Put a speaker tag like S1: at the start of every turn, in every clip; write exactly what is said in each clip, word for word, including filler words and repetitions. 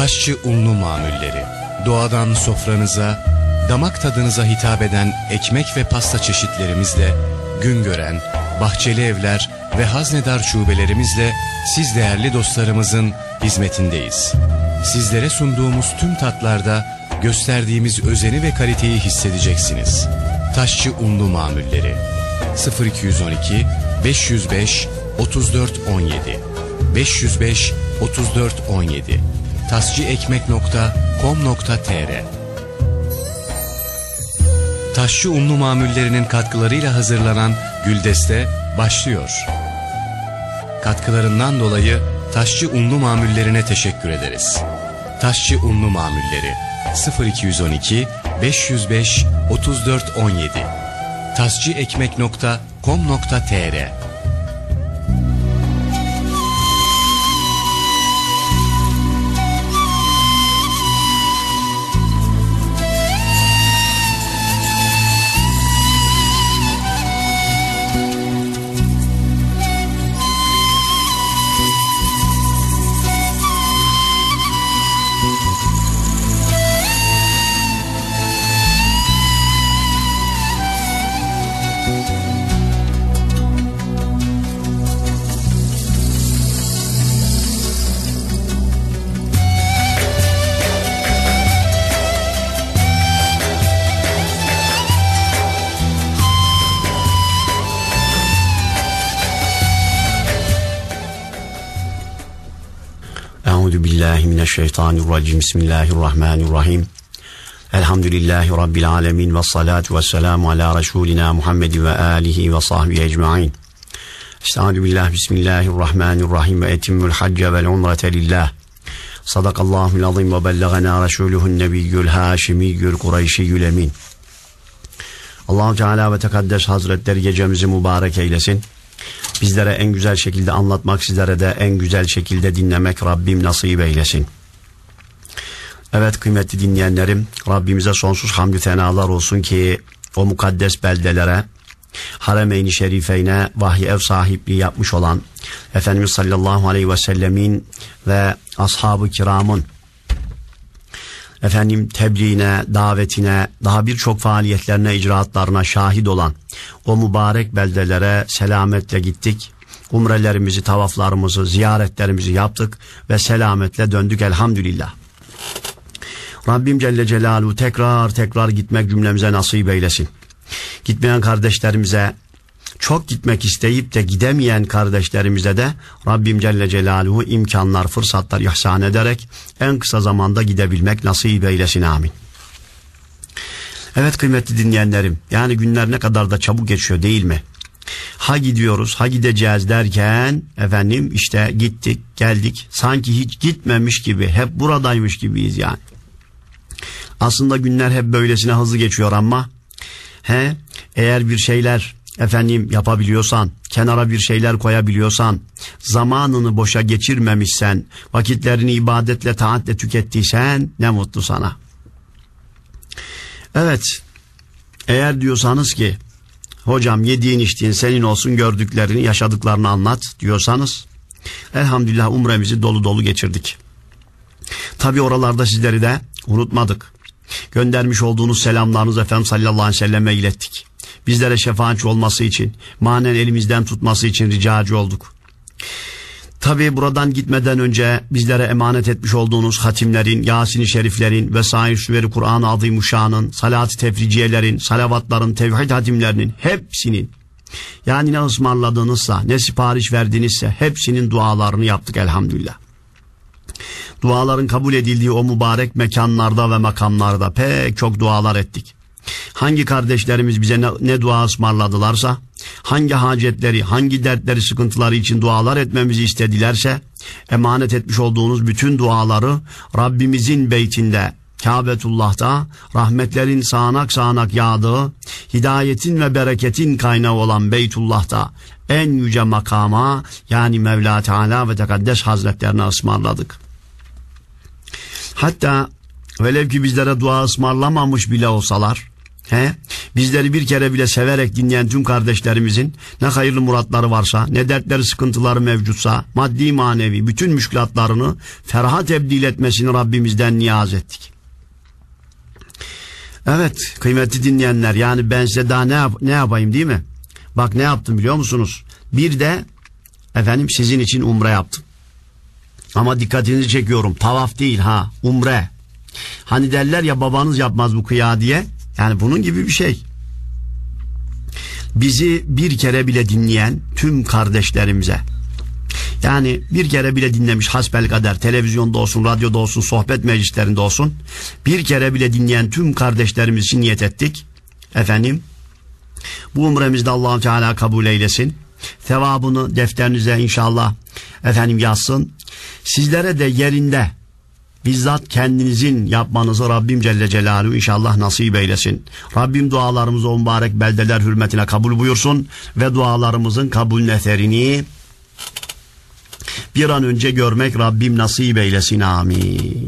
S1: Taşçı unlu mamulleri, doğadan sofranıza, damak tadınıza hitap eden ekmek ve pasta çeşitlerimizle, Güngören, Bahçeli Evler ve Haznedar şubelerimizle siz değerli dostlarımızın hizmetindeyiz. Sizlere sunduğumuz tüm tatlarda gösterdiğimiz özeni ve kaliteyi hissedeceksiniz. Taşçı unlu mamulleri sıfır iki on iki beş yüz beş otuz dört on yedi beş yüz beş otuz dört on yedi tascıekmek nokta com nokta tr. Taşçı unlu mamullerinin katkılarıyla hazırlanan Güldeste başlıyor. Katkılarından dolayı Taşçı unlu mamullerine teşekkür ederiz. Taşçı unlu mamulleri sıfır iki on iki beş yüz beş otuz dört on yedi tascıekmek nokta com nokta tr.
S2: Euzubillahimineşşeytanirracim. Bismillahirrahmanirrahim. Elhamdülillahi Rabbil alemin ve salatu ve selamu ala Resulina Muhammed ve alihi ve sahbihi ecma'in. Estağfirullah. Bismillahirrahmanirrahim. Ve etimmül hacce vel umrete lillah. Sadakallahul azim ve bellagana Resuluhun nebiyyül haşimiyyül kureyşiyyül emin. Allah-u Teala ve Tekaddes Hazretleri gecemizi mübarek eylesin. Bizlere en güzel şekilde anlatmak, sizlere de en güzel şekilde dinlemek Rabbim nasip eylesin. Evet kıymetli dinleyenlerim, Rabbimize sonsuz hamdü senalar olsun ki o mukaddes beldelere, Harem-i Şerifeyne vahiy ev sahipliği yapmış olan Efendimiz sallallahu aleyhi ve sellemin ve ashab-ı kiramın efendim tebliğine, davetine, daha birçok faaliyetlerine, icraatlarına şahit olan o mübarek beldelere selametle gittik. Umrelerimizi, tavaflarımızı, ziyaretlerimizi yaptık ve selametle döndük elhamdülillah. Rabbim Celle Celaluhu tekrar tekrar gitmek cümlemize nasip eylesin. Gitmeyen kardeşlerimize, çok gitmek isteyip de gidemeyen kardeşlerimize de Rabbim Celle Celaluhu imkanlar, fırsatlar ihsan ederek en kısa zamanda gidebilmek nasip eylesin, amin. Evet kıymetli dinleyenlerim, yani günler ne kadar da çabuk geçiyor değil mi? Ha gidiyoruz, ha gideceğiz derken efendim işte gittik, geldik, sanki hiç gitmemiş gibi, hep buradaymış gibiyiz yani. Aslında günler hep böylesine hızlı geçiyor ama he, eğer bir şeyler efendim yapabiliyorsan, kenara bir şeyler koyabiliyorsan, zamanını boşa geçirmemişsen, vakitlerini ibadetle, taatle tükettiysen ne mutlu sana. Evet, eğer diyorsanız ki hocam yediğin içtiğin senin olsun, gördüklerini, yaşadıklarını anlat diyorsanız, elhamdülillah umremizi dolu dolu geçirdik. Tabi oralarda sizleri de unutmadık. Göndermiş olduğunuz selamlarınızı Efendimiz sallallahu aleyhi ve selleme ilettik. Bizlere şefaatçi olması için, manen elimizden tutması için ricacı olduk. Tabi buradan gitmeden önce bizlere emanet etmiş olduğunuz hatimlerin, Yasin-i Şeriflerin vesaire süveri Kur'an-ı Azimuşşan'ın, salat-ı tefriciyelerin, salavatların, tevhid hatimlerinin hepsinin, yani ne ısmarladığınızsa, ne sipariş verdinizse hepsinin dualarını yaptık elhamdülillah. Duaların kabul edildiği o mübarek mekanlarda ve makamlarda pek çok dualar ettik. Hangi kardeşlerimiz bize ne, ne dua ısmarladılarsa, hangi hacetleri, hangi dertleri, sıkıntıları için dualar etmemizi istedilerse, emanet etmiş olduğunuz bütün duaları Rabbimizin beytinde, Kâbetullah'ta, rahmetlerin sağanak sağanak yağdığı, hidayetin ve bereketin kaynağı olan Beytullah'ta en yüce makama, yani Mevla Teala ve Tekaddes Hazretlerine ısmarladık. Hatta velev ki bizlere dua ısmarlamamış bile olsalar, He? Bizleri bir kere bile severek dinleyen tüm kardeşlerimizin ne hayırlı muratları varsa, ne dertleri sıkıntıları mevcutsa, maddi manevi bütün müşkülatlarını feraha tebdil etmesini Rabbimizden niyaz ettik. Evet kıymetli dinleyenler, yani ben size daha ne, yap- ne yapayım değil mi? Bak ne yaptım biliyor musunuz? Bir de efendim sizin için umre yaptım. Ama dikkatinizi çekiyorum, tavaf değil ha, umre. Hani derler ya babanız yapmaz bu kıya diye. Yani bunun gibi bir şey. Bizi bir kere bile dinleyen tüm kardeşlerimize, yani bir kere bile dinlemiş hasbelkader, televizyonda olsun, radyoda olsun, sohbet meclislerinde olsun, bir kere bile dinleyen tüm kardeşlerimiz için niyet ettik. Efendim bu umremizde Allah-u Teala kabul eylesin. Sevabını defterinize inşallah efendim yazsın. Sizlere de yerinde bizzat kendinizin yapmanızı Rabbim Celle Celaluhu inşallah nasip eylesin. Rabbim dualarımızı o mübarek beldeler hürmetine kabul buyursun ve dualarımızın kabulün eserini bir an önce görmek Rabbim nasip eylesin. Amin.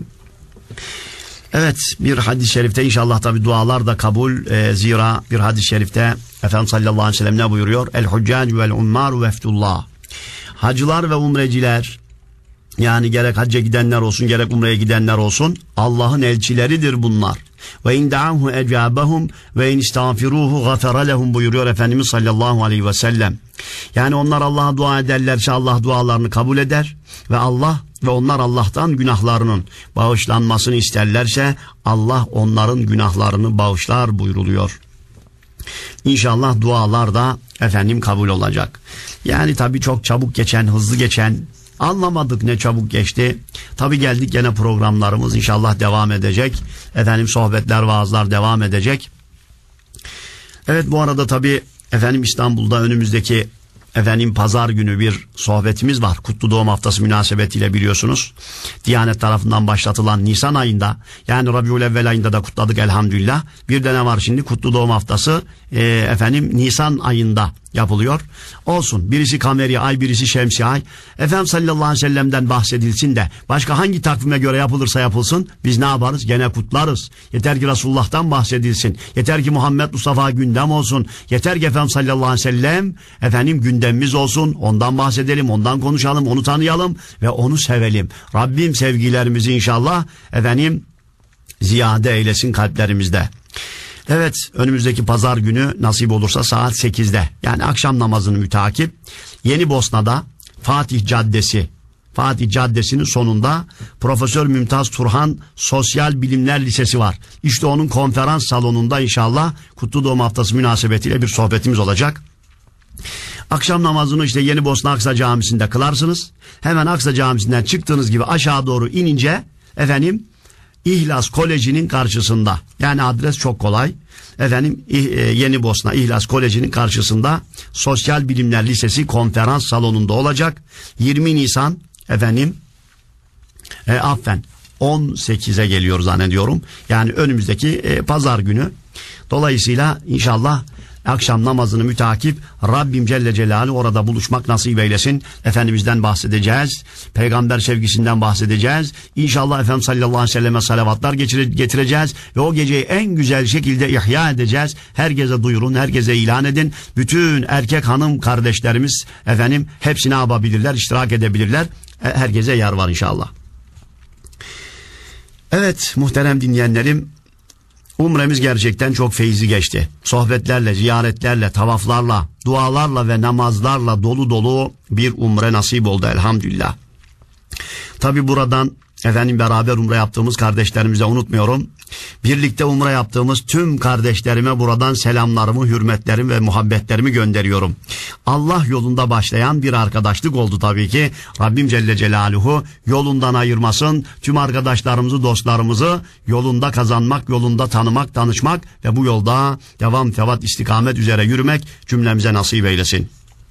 S2: Evet, bir hadis-i şerifte inşallah tabi dualar da kabul. E, zira bir hadis-i şerifte Efendimiz sallallahu aleyhi ve sellem ne buyuruyor? El huccacu vel ummaru veftullah. Hacılar ve umreciler, yani gerek hacca gidenler olsun gerek umreye gidenler olsun, Allah'ın elçileridir bunlar. Ve in da'ahu ecabahum ve in istağfiruhu gafara lehum buyuruyor Efendimiz sallallahu aleyhi ve sellem. Yani onlar Allah'a dua ederlerse Allah dualarını kabul eder ve Allah ve onlar Allah'tan günahlarının bağışlanmasını isterlerse Allah onların günahlarını bağışlar buyruluyor. İnşallah dualar da efendim kabul olacak. Yani tabii çok çabuk geçen, hızlı geçen, anlamadık ne çabuk geçti. Tabii geldik gene programlarımız inşallah devam edecek. Efendim sohbetler, vaazlar devam edecek. Evet bu arada tabii efendim İstanbul'da önümüzdeki efendim pazar günü bir sohbetimiz var. Kutlu Doğum Haftası münasebetiyle biliyorsunuz. Diyanet tarafından başlatılan Nisan ayında, yani Rabiülevvel ayında da kutladık elhamdülillah. Bir de ne var şimdi? Kutlu Doğum Haftası e, efendim Nisan ayında yapılıyor. Olsun. Birisi kameri ay, birisi şemsi ay. Efendimiz sallallahu aleyhi ve sellem'den bahsedilsin de başka hangi takvime göre yapılırsa yapılsın biz ne yaparız? Gene kutlarız. Yeter ki Resulullah'tan bahsedilsin. Yeter ki Muhammed Mustafa gündem olsun. Yeter ki Efendimiz sallallahu aleyhi ve sellem efendim gündemimiz olsun. Ondan bahsedelim, ondan konuşalım, onu tanıyalım ve onu sevelim. Rabbim sevgilerimizi inşallah efendim ziyade eylesin kalplerimizde. Evet, önümüzdeki pazar günü nasip olursa saat sekizde, yani akşam namazını mütakip Yeni Bosna'da Fatih Caddesi Fatih Caddesi'nin sonunda Profesör Mümtaz Turhan Sosyal Bilimler Lisesi var. İşte onun konferans salonunda inşallah Kutlu Doğum Haftası münasebetiyle bir sohbetimiz olacak. Akşam namazını işte Yeni Bosna Aksa Camisi'nde kılarsınız. Hemen Aksa Camisi'nden çıktığınız gibi aşağı doğru inince efendim İhlas Koleji'nin karşısında, yani adres çok kolay. Efendim Yeni Bosna İhlas Koleji'nin karşısında Sosyal Bilimler Lisesi konferans salonunda olacak. yirmi Nisan efendim e, affen on sekize geliyor zannediyorum. Yani önümüzdeki e, pazar günü. Dolayısıyla inşallah akşam namazını mütakip Rabbim Celle Celaluhu orada buluşmak nasip eylesin. Efendimizden bahsedeceğiz. Peygamber sevgisinden bahsedeceğiz. İnşallah Efendimiz sallallahu aleyhi ve selleme salavatlar getireceğiz. Ve o geceyi en güzel şekilde ihya edeceğiz. Herkese duyurun, herkese ilan edin. Bütün erkek hanım kardeşlerimiz efendim hepsini yapabilirler, iştirak edebilirler. Herkese yer var inşallah. Evet muhterem dinleyenlerim, umremiz gerçekten çok feyizli geçti. Sohbetlerle, ziyaretlerle, tavaflarla, dualarla ve namazlarla dolu dolu bir umre nasip oldu elhamdülillah. Tabi buradan efendim beraber umre yaptığımız kardeşlerimize unutmuyorum. Birlikte umre yaptığımız tüm kardeşlerime buradan selamlarımı, hürmetlerimi ve muhabbetlerimi gönderiyorum. Allah yolunda başlayan bir arkadaşlık oldu tabii ki. Rabbim Celle Celaluhu yolundan ayırmasın. Tüm arkadaşlarımızı, dostlarımızı yolunda kazanmak, yolunda tanımak, tanışmak ve bu yolda devam, tevat, istikamet üzere yürümek cümlemize nasip eylesin.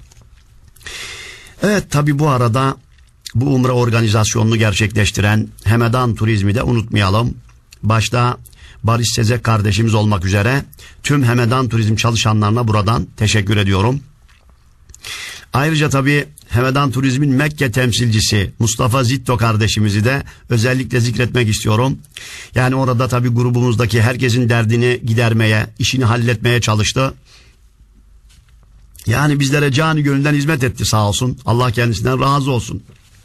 S2: Evet tabii bu arada bu umre organizasyonunu gerçekleştiren Hemedan Turizm'i de unutmayalım. Başta Barış Sezek kardeşimiz olmak üzere tüm Hemedan Turizm çalışanlarına buradan teşekkür ediyorum. Ayrıca tabii Hemedan Turizm'in Mekke temsilcisi Mustafa Zitto kardeşimizi de özellikle zikretmek istiyorum. Yani orada tabii grubumuzdaki herkesin derdini gidermeye, işini halletmeye çalıştı. Yani bizlere canı gönülden hizmet etti sağ olsun. Allah kendisinden razı olsun.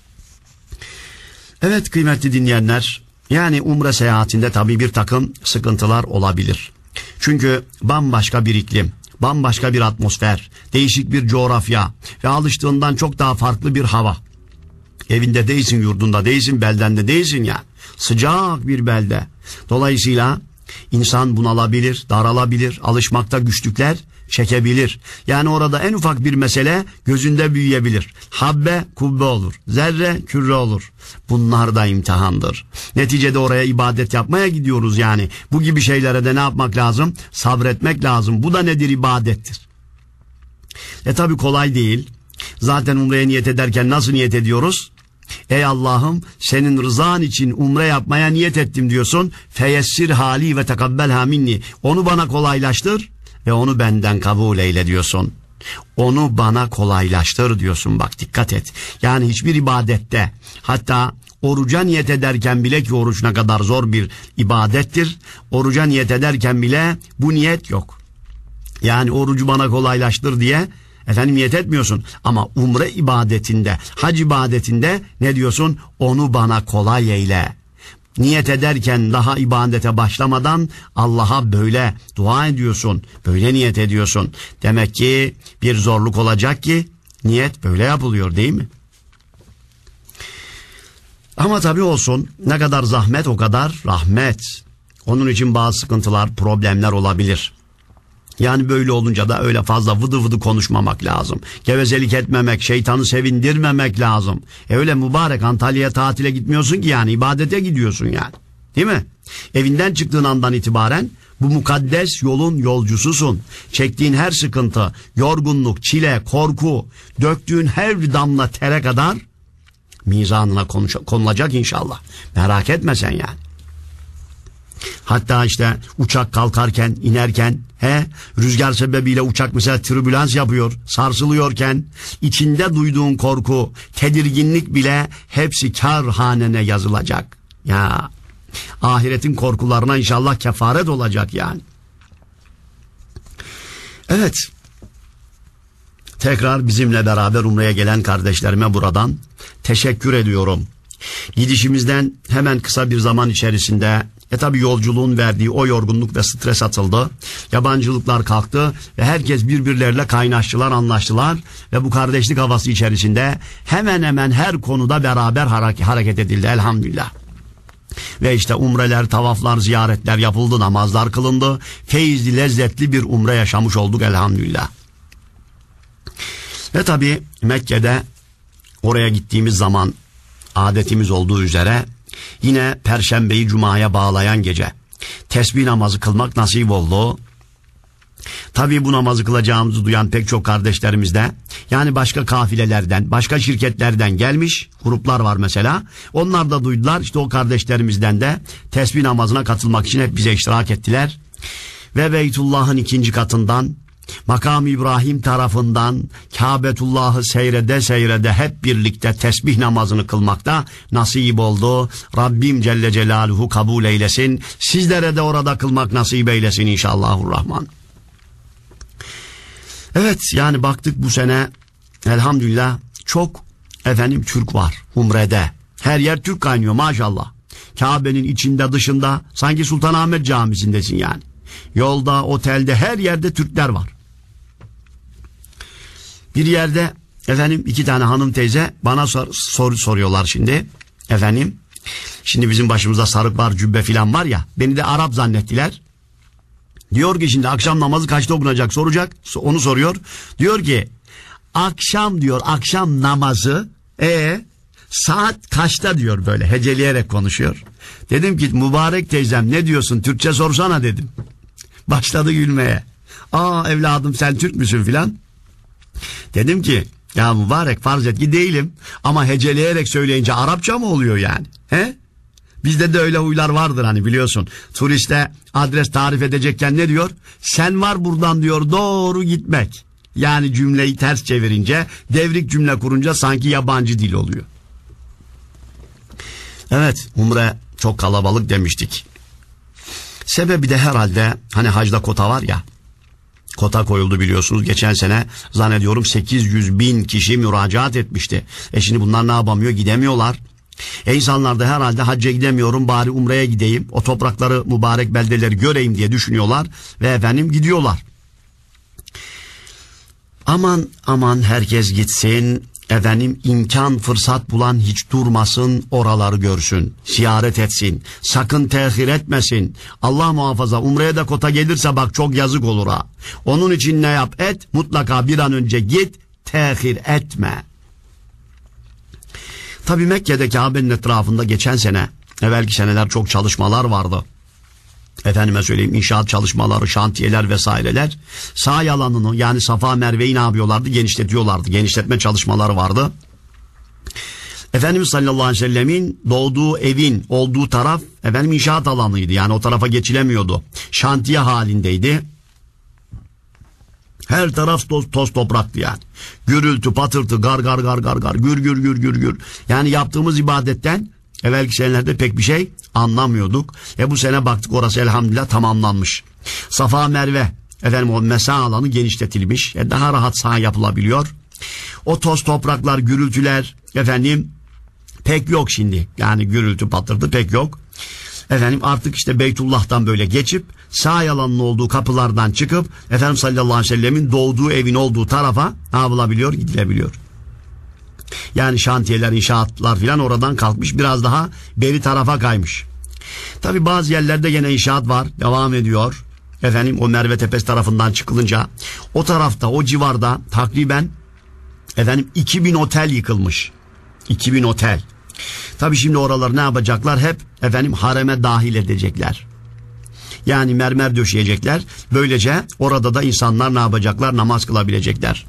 S2: Evet kıymetli dinleyenler, yani umre seyahatinde tabii bir takım sıkıntılar olabilir. Çünkü bambaşka bir iklim, bambaşka bir atmosfer, değişik bir coğrafya ve alıştığından çok daha farklı bir hava. Evinde değilsin, yurdunda değilsin, beldende değilsin ya. Sıcak bir belde. Dolayısıyla insan bunalabilir, daralabilir, alışmakta güçlükler çekebilir. Yani orada en ufak bir mesele gözünde büyüyebilir. Habbe kubbe olur, zerre küre olur. Bunlar da imtihandır. Neticede oraya ibadet yapmaya gidiyoruz yani. Bu gibi şeylere de ne yapmak lazım? Sabretmek lazım. Bu da nedir? İbadettir. E tabi kolay değil. Zaten umreye niyet ederken nasıl niyet ediyoruz? Ey Allah'ım senin rızan için umre yapmaya niyet ettim diyorsun. Feyessir hali ve tekabbelha minni. Onu bana kolaylaştır ve onu benden kabul eyle diyorsun. Onu bana kolaylaştır diyorsun, bak dikkat et. Yani hiçbir ibadette, hatta oruca niyet ederken bile, ki oruç ne kadar zor bir ibadettir, oruca niyet ederken bile bu niyet yok. Yani orucu bana kolaylaştır diye efendim niyet etmiyorsun. Ama umre ibadetinde, hac ibadetinde ne diyorsun? Onu bana kolay eyle. Niyet ederken daha ibadete başlamadan Allah'a böyle dua ediyorsun. Böyle niyet ediyorsun. Demek ki bir zorluk olacak ki niyet böyle yapılıyor, değil mi? Ama tabii olsun, ne kadar zahmet o kadar rahmet. Onun için bazı sıkıntılar, problemler olabilir. Yani böyle olunca da öyle fazla vıdı vıdı konuşmamak lazım. Gevezelik etmemek, şeytanı sevindirmemek lazım. E öyle mübarek Antalya'ya tatile gitmiyorsun ki, yani ibadete gidiyorsun yani. Değil mi? Evinden çıktığın andan itibaren bu mukaddes yolun yolcususun. Çektiğin her sıkıntı, yorgunluk, çile, korku, döktüğün her damla tere kadar mizanına konulacak inşallah. Merak etme sen yani. Hatta işte uçak kalkarken, inerken, he, rüzgar sebebiyle uçak mesela türbülans yapıyor, sarsılıyorken içinde duyduğun korku, tedirginlik bile hepsi kâr hanene yazılacak. Ya ahiretin korkularına inşallah kefaret olacak yani. Evet. Tekrar bizimle beraber umreye gelen kardeşlerime buradan teşekkür ediyorum. Gidişimizden hemen kısa bir zaman içerisinde E tabi yolculuğun verdiği o yorgunluk ve stres atıldı. Yabancılıklar kalktı ve herkes birbirleriyle kaynaştılar, anlaştılar. Ve bu kardeşlik havası içerisinde hemen hemen her konuda beraber hareket edildi elhamdülillah. Ve işte umreler, tavaflar, ziyaretler yapıldı, namazlar kılındı. Feyizli, lezzetli bir umre yaşamış olduk elhamdülillah. Ve tabi Mekke'de oraya gittiğimiz zaman adetimiz olduğu üzere yine Perşembeyi Cuma'ya bağlayan gece tesbih namazı kılmak nasip oldu. Tabii bu namazı kılacağımızı duyan pek çok kardeşlerimiz de, yani başka kafilelerden, başka şirketlerden gelmiş gruplar var mesela. Onlar da duydular, işte o kardeşlerimizden de tesbih namazına katılmak için hep bize iştirak ettiler. Ve Beytullah'ın ikinci katından, Makam İbrahim tarafından Kâbetullah'ı seyrede seyrede hep birlikte tesbih namazını kılmakta nasip oldu. Rabbim Celle Celaluhu kabul eylesin. Sizlere de orada kılmak nasip eylesin inşallahurrahman. Evet, yani baktık bu sene elhamdülillah çok efendim Türk var umrede. Her yer Türk kaynıyor maşallah. Kabe'nin içinde dışında sanki Sultanahmet Camisi'ndesin yani. Yolda, otelde, her yerde Türkler var. Bir yerde efendim iki tane hanım teyze bana sor, soru soruyorlar şimdi. Efendim, şimdi bizim başımızda sarık var, cübbe filan var ya, beni de Arap zannettiler. Diyor ki şimdi akşam namazı kaçta okunacak soracak, onu soruyor. Diyor ki akşam diyor akşam namazı e saat kaçta diyor, böyle heceleyerek konuşuyor. Dedim ki mübarek teyzem ne diyorsun, Türkçe sorsana dedim. Başladı gülmeye. Aa evladım sen Türk müsün filan. Dedim ki ya mübarek farz et ki değilim ama heceleyerek söyleyince Arapça mı oluyor yani? He? Bizde de öyle huylar vardır hani biliyorsun. Turiste adres tarif edecekken ne diyor? Sen var buradan diyor doğru gitmek. Yani cümleyi ters çevirince, devrik cümle kurunca sanki yabancı dil oluyor. Evet, umre çok kalabalık demiştik. Sebebi de herhalde hani hacda kota var ya, kota koyuldu biliyorsunuz. Geçen sene zannediyorum sekiz yüz bin kişi müracaat etmişti. E şimdi bunlar ne yapamıyor, gidemiyorlar. E insanlar da herhalde hacca gidemiyorum, bari umreye gideyim, o toprakları, mübarek beldeleri göreyim diye düşünüyorlar ve efendim gidiyorlar. Aman aman herkes gitsin, efendim imkan fırsat bulan hiç durmasın, oraları görsün, ziyaret etsin, sakın tehir etmesin. Allah muhafaza umreye de kota gelirse bak çok yazık olur ha. Onun için ne yap et, mutlaka bir an önce git, tehir etme. Tabi Mekke'de Kabe'nin etrafında geçen sene, evvelki seneler çok çalışmalar vardı. Efendime söyleyeyim, inşaat çalışmaları, şantiyeler vesaireler. Sahi alanını, yani Safa Merve'yi ne yapıyorlardı? Genişletiyorlardı. Genişletme çalışmaları vardı. Efendimiz sallallahu aleyhi ve sellemin doğduğu evin olduğu taraf efendim inşaat alanıydı. Yani o tarafa geçilemiyordu. Şantiye halindeydi. Her taraf toz, toz topraktı yani. Gürültü, patırtı, gar gar gar gar gar, gür gür gür gür gür. Yani yaptığımız ibadetten evvelki senelerde pek bir şey anlamıyorduk. E bu sene baktık orası elhamdülillah tamamlanmış. Safa Merve efendim o mesa alanı genişletilmiş. E daha rahat saha yapılabiliyor. O toz topraklar, gürültüler efendim pek yok şimdi. Yani gürültü patırtı pek yok. Efendim artık işte Beytullah'tan böyle geçip sağ alanının olduğu kapılardan çıkıp Efendimiz sallallahu aleyhi ve sellemin doğduğu evin olduğu tarafa ne yapılabiliyor? Gidilebiliyor. Yani şantiyeler, inşaatlar filan oradan kalkmış, biraz daha beri tarafa kaymış. Tabi bazı yerlerde gene inşaat var, devam ediyor. Efendim o Merve Tepesi tarafından çıkılınca o tarafta, o civarda takriben efendim iki bin otel yıkılmış. iki bin otel. Tabi şimdi oraları ne yapacaklar? Hep efendim hareme dahil edecekler. Yani mermer döşeyecekler. Böylece orada da insanlar ne yapacaklar? Namaz kılabilecekler.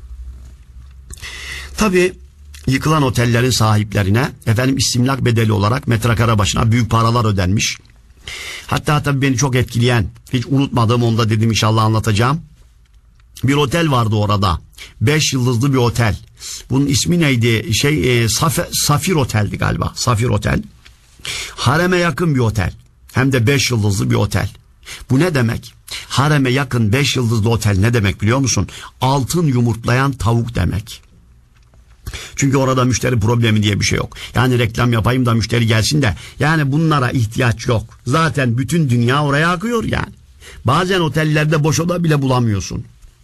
S2: Tabi yıkılan otellerin sahiplerine efendim istimlak bedeli olarak metrekare başına büyük paralar ödenmiş. Hatta tabi beni çok etkileyen, hiç unutmadığım, onu da dedim inşallah anlatacağım. Bir otel vardı orada. Beş yıldızlı bir otel. Bunun ismi neydi? Şey e, Saf- Safir Otel'di galiba. Safir Otel. Hareme yakın bir otel. Hem de beş yıldızlı bir otel. Bu ne demek? Hareme yakın beş yıldızlı otel ne demek biliyor musun? Altın yumurtlayan tavuk demek. Çünkü orada müşteri problemi diye bir şey yok. Yani reklam yapayım da müşteri gelsin de. Yani bunlara ihtiyaç yok. Zaten bütün dünya oraya akıyor yani. Bazen otellerde boş oda bile bulamıyorsun.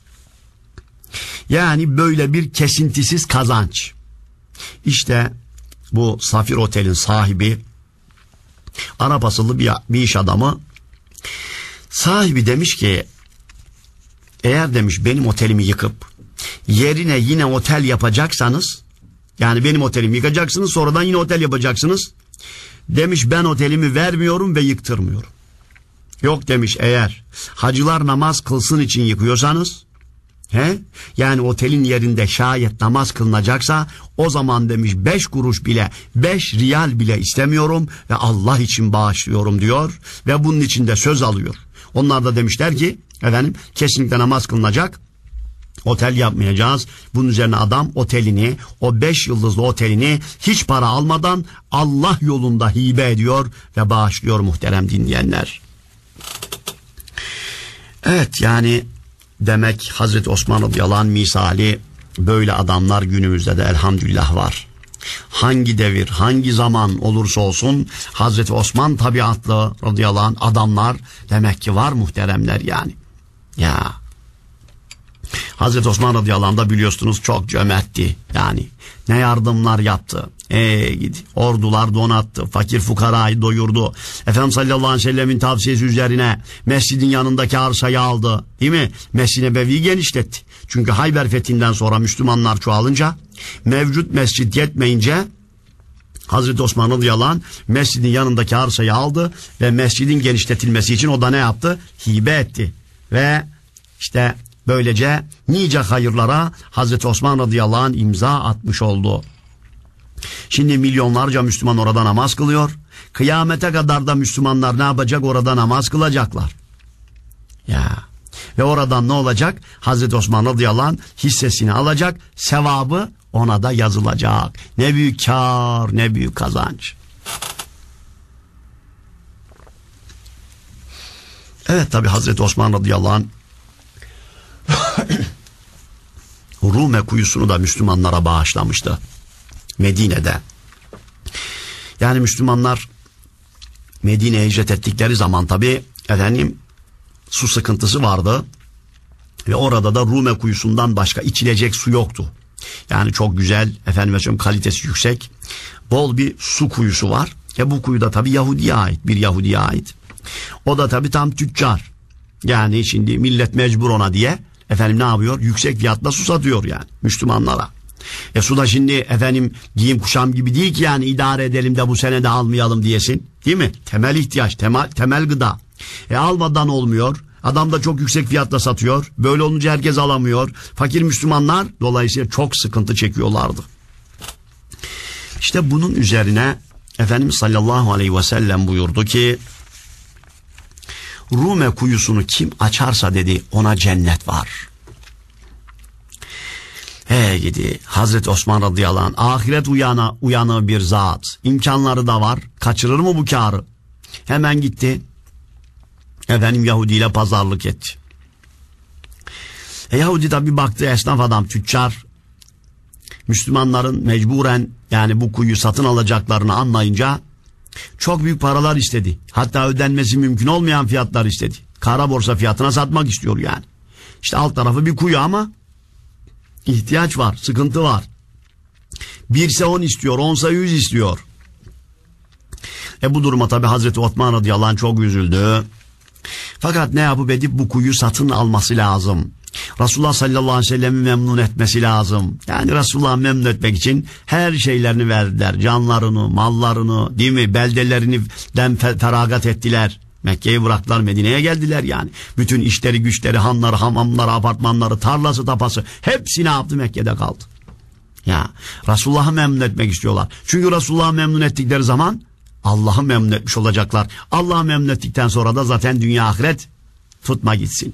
S2: Yani böyle bir kesintisiz kazanç. İşte bu Safir Otel'in sahibi Arap asıllı bir, bir iş adamı. Sahibi demiş ki, eğer demiş benim otelimi yıkıp yerine yine otel yapacaksanız, yani benim otelimi yıkacaksınız, sonradan yine otel yapacaksınız. Demiş ben otelimi vermiyorum ve yıktırmıyorum. Yok demiş, eğer hacılar namaz kılsın için yıkıyorsanız, he? Yani otelin yerinde şayet namaz kılınacaksa o zaman demiş beş kuruş bile, beş riyal bile istemiyorum ve Allah için bağışlıyorum diyor ve bunun için de söz alıyor. Onlar da demişler ki efendim kesinlikle namaz kılınacak, otel yapmayacağız. Bunun üzerine adam otelini, o beş yıldızlı otelini hiç para almadan Allah yolunda hibe ediyor ve bağışlıyor muhterem dinleyenler. Evet, yani demek Hazreti Osman radıyallahu anh misali böyle adamlar günümüzde de elhamdülillah var. Hangi devir, hangi zaman olursa olsun Hazreti Osman tabiatlı radıyallahu anh adamlar demek ki var muhteremler yani. Ya Hazreti Osman radıyallahu anh da biliyorsunuz çok cömertti yani. Ne yardımlar yaptı. Ee, gidi. Ordular donattı. Fakir fukarayı doyurdu. Efendimiz sallallahu aleyhi ve sellemin tavsiyesi üzerine mescidin yanındaki arsayı aldı. Değil mi? Mescid-i Nebevi'yi genişletti. Çünkü Hayber fethinden sonra Müslümanlar çoğalınca, mevcut mescid yetmeyince Hazreti Osman radıyallahu anh mescidin yanındaki arsayı aldı ve mescidin genişletilmesi için o da ne yaptı? Hibe etti. Ve işte böylece nice hayırlara Hazreti Osman radıyallahu anh imza atmış oldu. Şimdi milyonlarca Müslüman orada namaz kılıyor. Kıyamete kadar da Müslümanlar ne yapacak? Orada namaz kılacaklar. Ya Ve oradan ne olacak? Hazreti Osman radıyallahu anh hissesini alacak, sevabı ona da yazılacak. Ne büyük kar, ne büyük kazanç. Evet, tabi Hazreti Osman radıyallahu anh Rume kuyusunu da Müslümanlara bağışlamıştı Medine'de. Yani Müslümanlar Medine'ye hicret ettikleri zaman tabi efendim su sıkıntısı vardı ve orada da Rume kuyusundan başka içilecek su yoktu. Yani çok güzel, efendim kalitesi yüksek, bol bir su kuyusu var. E bu kuyu da tabi Yahudi'ye ait, bir Yahudi'ye ait. O da tabi tam tüccar. Yani şimdi millet mecbur ona diye efendim ne yapıyor? Yüksek fiyatla su satıyor yani Müslümanlara. E su da şimdi efendim giyim kuşam gibi değil ki yani idare edelim de bu sene de almayalım diyesin. Değil mi? Temel ihtiyaç, temel, temel gıda. E almadan olmuyor. Adam da çok yüksek fiyatla satıyor. Böyle olunca herkes alamıyor. Fakir Müslümanlar dolayısıyla çok sıkıntı çekiyorlardı. İşte bunun üzerine Efendimiz sallallahu aleyhi ve sellem buyurdu ki Rume kuyusunu kim açarsa dedi ona cennet var. He gidi Hazreti Osman radıyallahu anh ahiret uyana, uyanığı bir zat. İmkanları da var. Kaçırır mı bu kârı? Hemen gitti. Efendim Yahudi ile pazarlık etti. E Yahudi tabi baktı esnaf adam, tüccar. Müslümanların mecburen yani bu kuyu satın alacaklarını anlayınca çok büyük paralar istedi. Hatta ödenmesi mümkün olmayan fiyatlar istedi. Kara borsa fiyatına satmak istiyor yani. İşte alt tarafı bir kuyu ama ihtiyaç var, sıkıntı var. Birse on istiyor, onsa yüz istiyor. E bu duruma tabi Hazreti Osman radıyallahu anh çok üzüldü. Fakat ne yapıp edip bu kuyu satın alması lazım. Resulullah sallallahu aleyhi ve sellem'i memnun etmesi lazım. Yani Resulullah'ı memnun etmek için her şeylerini verdiler. Canlarını, mallarını, değil mi? Beldelerini den feragat ettiler. Mekke'yi bıraktılar, Medine'ye geldiler yani. Bütün işleri, güçleri, hanları, hamamları, apartmanları, tarlası, tapası hepsi ne yaptı? Mekke'de kaldı. Ya Resulullah'ı memnun etmek istiyorlar. Çünkü Resulullah'ı memnun ettikleri zaman Allah'ı memnun etmiş olacaklar. Allah'ı memnun ettikten sonra da zaten dünya ahiret tutma gitsin.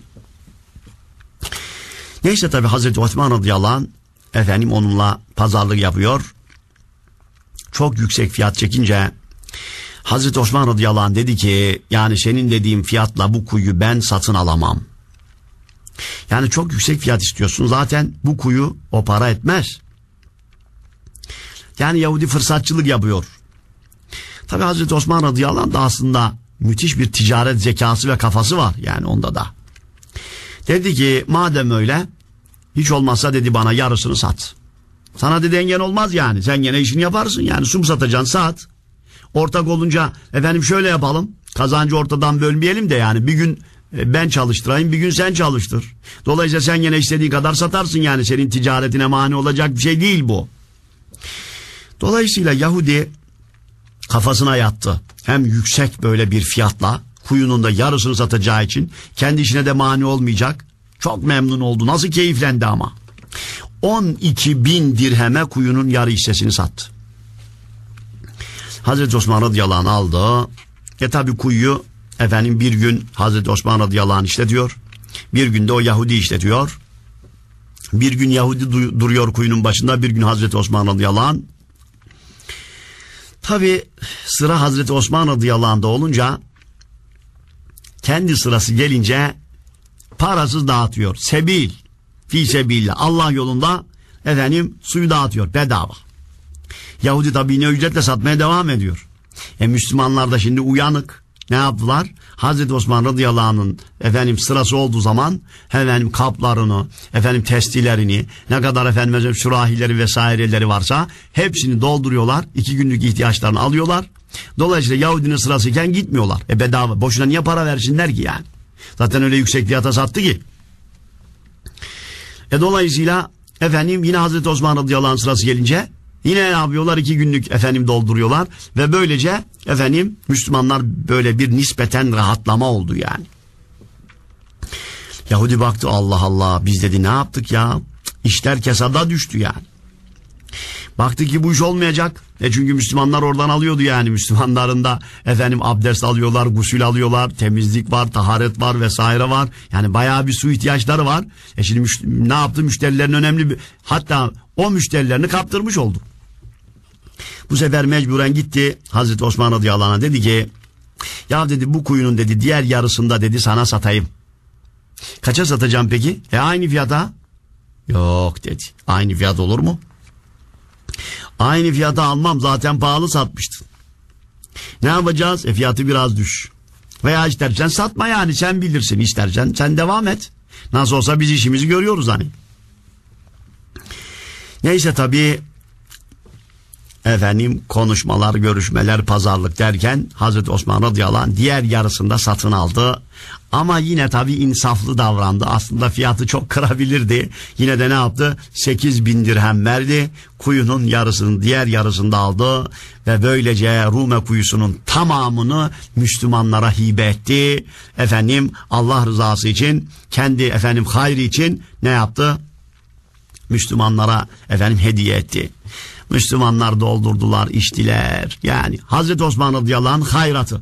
S2: Neyse tabi Hazreti Osman radıyallahu anh efendim onunla pazarlık yapıyor. Çok yüksek fiyat çekince Hazreti Osman radıyallahu anh dedi ki yani senin dediğin fiyatla bu kuyu ben satın alamam. Yani çok yüksek fiyat istiyorsun, zaten bu kuyu o para etmez. Yani Yahudi fırsatçılık yapıyor. Tabi Hazreti Osman radıyallahu anh da aslında müthiş bir ticaret zekası ve kafası var yani onda da. Dedi ki madem öyle hiç olmazsa dedi bana yarısını sat. Sana dedi engen olmaz yani, sen gene işini yaparsın yani, su mu satacaksın sat. Ortak olunca efendim şöyle yapalım, kazancı ortadan bölmeyelim de yani bir gün ben çalıştırayım bir gün sen çalıştır. Dolayısıyla sen gene istediğin kadar satarsın yani, senin ticaretine mani olacak bir şey değil bu. Dolayısıyla Yahudi kafasına yattı. Hem yüksek böyle bir fiyatla kuyunun da yarısını satacağı için kendi işine de mani olmayacak. Çok memnun oldu. Nasıl keyiflendi ama. on iki bin dirheme kuyunun yarı hissesini sattı. Hazreti Osman radıyallahu anh aldı. E tabi kuyuyu efendim bir gün Hazreti Osman radıyallahu anh işletiyor. Bir günde o Yahudi işletiyor. Bir gün Yahudi duruyor kuyunun başında, bir gün Hazreti Osman radıyallahu anh. Tabi sıra Hazreti Osman radıyallahu anh'da olunca kendi sırası gelince parasız dağıtıyor. Sebil, fi sebillah, Allah yolunda efendim suyu dağıtıyor bedava. Yahudi tabi yine ücretle satmaya devam ediyor. E Müslümanlar da şimdi uyanık. Ne yaptılar? Hazreti Osman radıyallahu anh'ın efendim sırası olduğu zaman efendim kaplarını, efendim testilerini, ne kadar efendim sürahileri vesaireleri varsa hepsini dolduruyorlar. İki günlük ihtiyaçlarını alıyorlar. Dolayısıyla Yahudinin sırasıyken gitmiyorlar. E bedava. Boşuna niye para versinler ki yani? Zaten öyle yüksek fiyata sattı ki. E dolayısıyla efendim yine Hazreti Osman radıyallahu anh sırası gelince yine ne yapıyorlar? İki günlük efendim dolduruyorlar ve böylece efendim Müslümanlar böyle bir nispeten rahatlama oldu yani. Yahudi baktı, Allah Allah, biz dedi ne yaptık ya? İşler kesada düştü yani. Baktı ki bu iş olmayacak. E çünkü Müslümanlar oradan alıyordu yani. Müslümanların da efendim abdest alıyorlar, gusül alıyorlar, temizlik var, taharet var vesaire var. Yani bayağı bir su ihtiyaçları var. E şimdi müş- ne yaptı? Müşterilerin önemli bir, hatta o müşterilerini kaptırmış oldu. Bu sefer mecburen gitti Hazreti Osman radıyallahu anh, dedi ki ya dedi bu kuyunun dedi diğer yarısında dedi sana satayım. Kaça satacağım peki? E aynı fiyata. Yok dedi. Aynı fiyat olur mu? Aynı fiyata almam, zaten pahalı satmıştın. Ne yapacağız? E fiyatı biraz düş. Veya istersen satma, yani sen bilirsin. İstersen sen devam et. Nasıl olsa biz işimizi görüyoruz hani. Neyse tabii efendim konuşmalar, görüşmeler, pazarlık derken Hazreti Osman radıyallahu anh diğer yarısında satın aldı. Ama yine tabii insaflı davrandı. Aslında fiyatı çok kırabilirdi. Yine de ne yaptı? sekiz bin dirhem verdi. Kuyunun yarısını, diğer yarısını da aldı. Ve böylece Rume kuyusunun tamamını Müslümanlara hibe etti. Efendim Allah rızası için, kendi efendim hayrı için ne yaptı? Müslümanlara efendim hediye etti. Müslümanlar doldurdular, içtiler. Yani Hazreti Osman radıyallahu anh hayratı.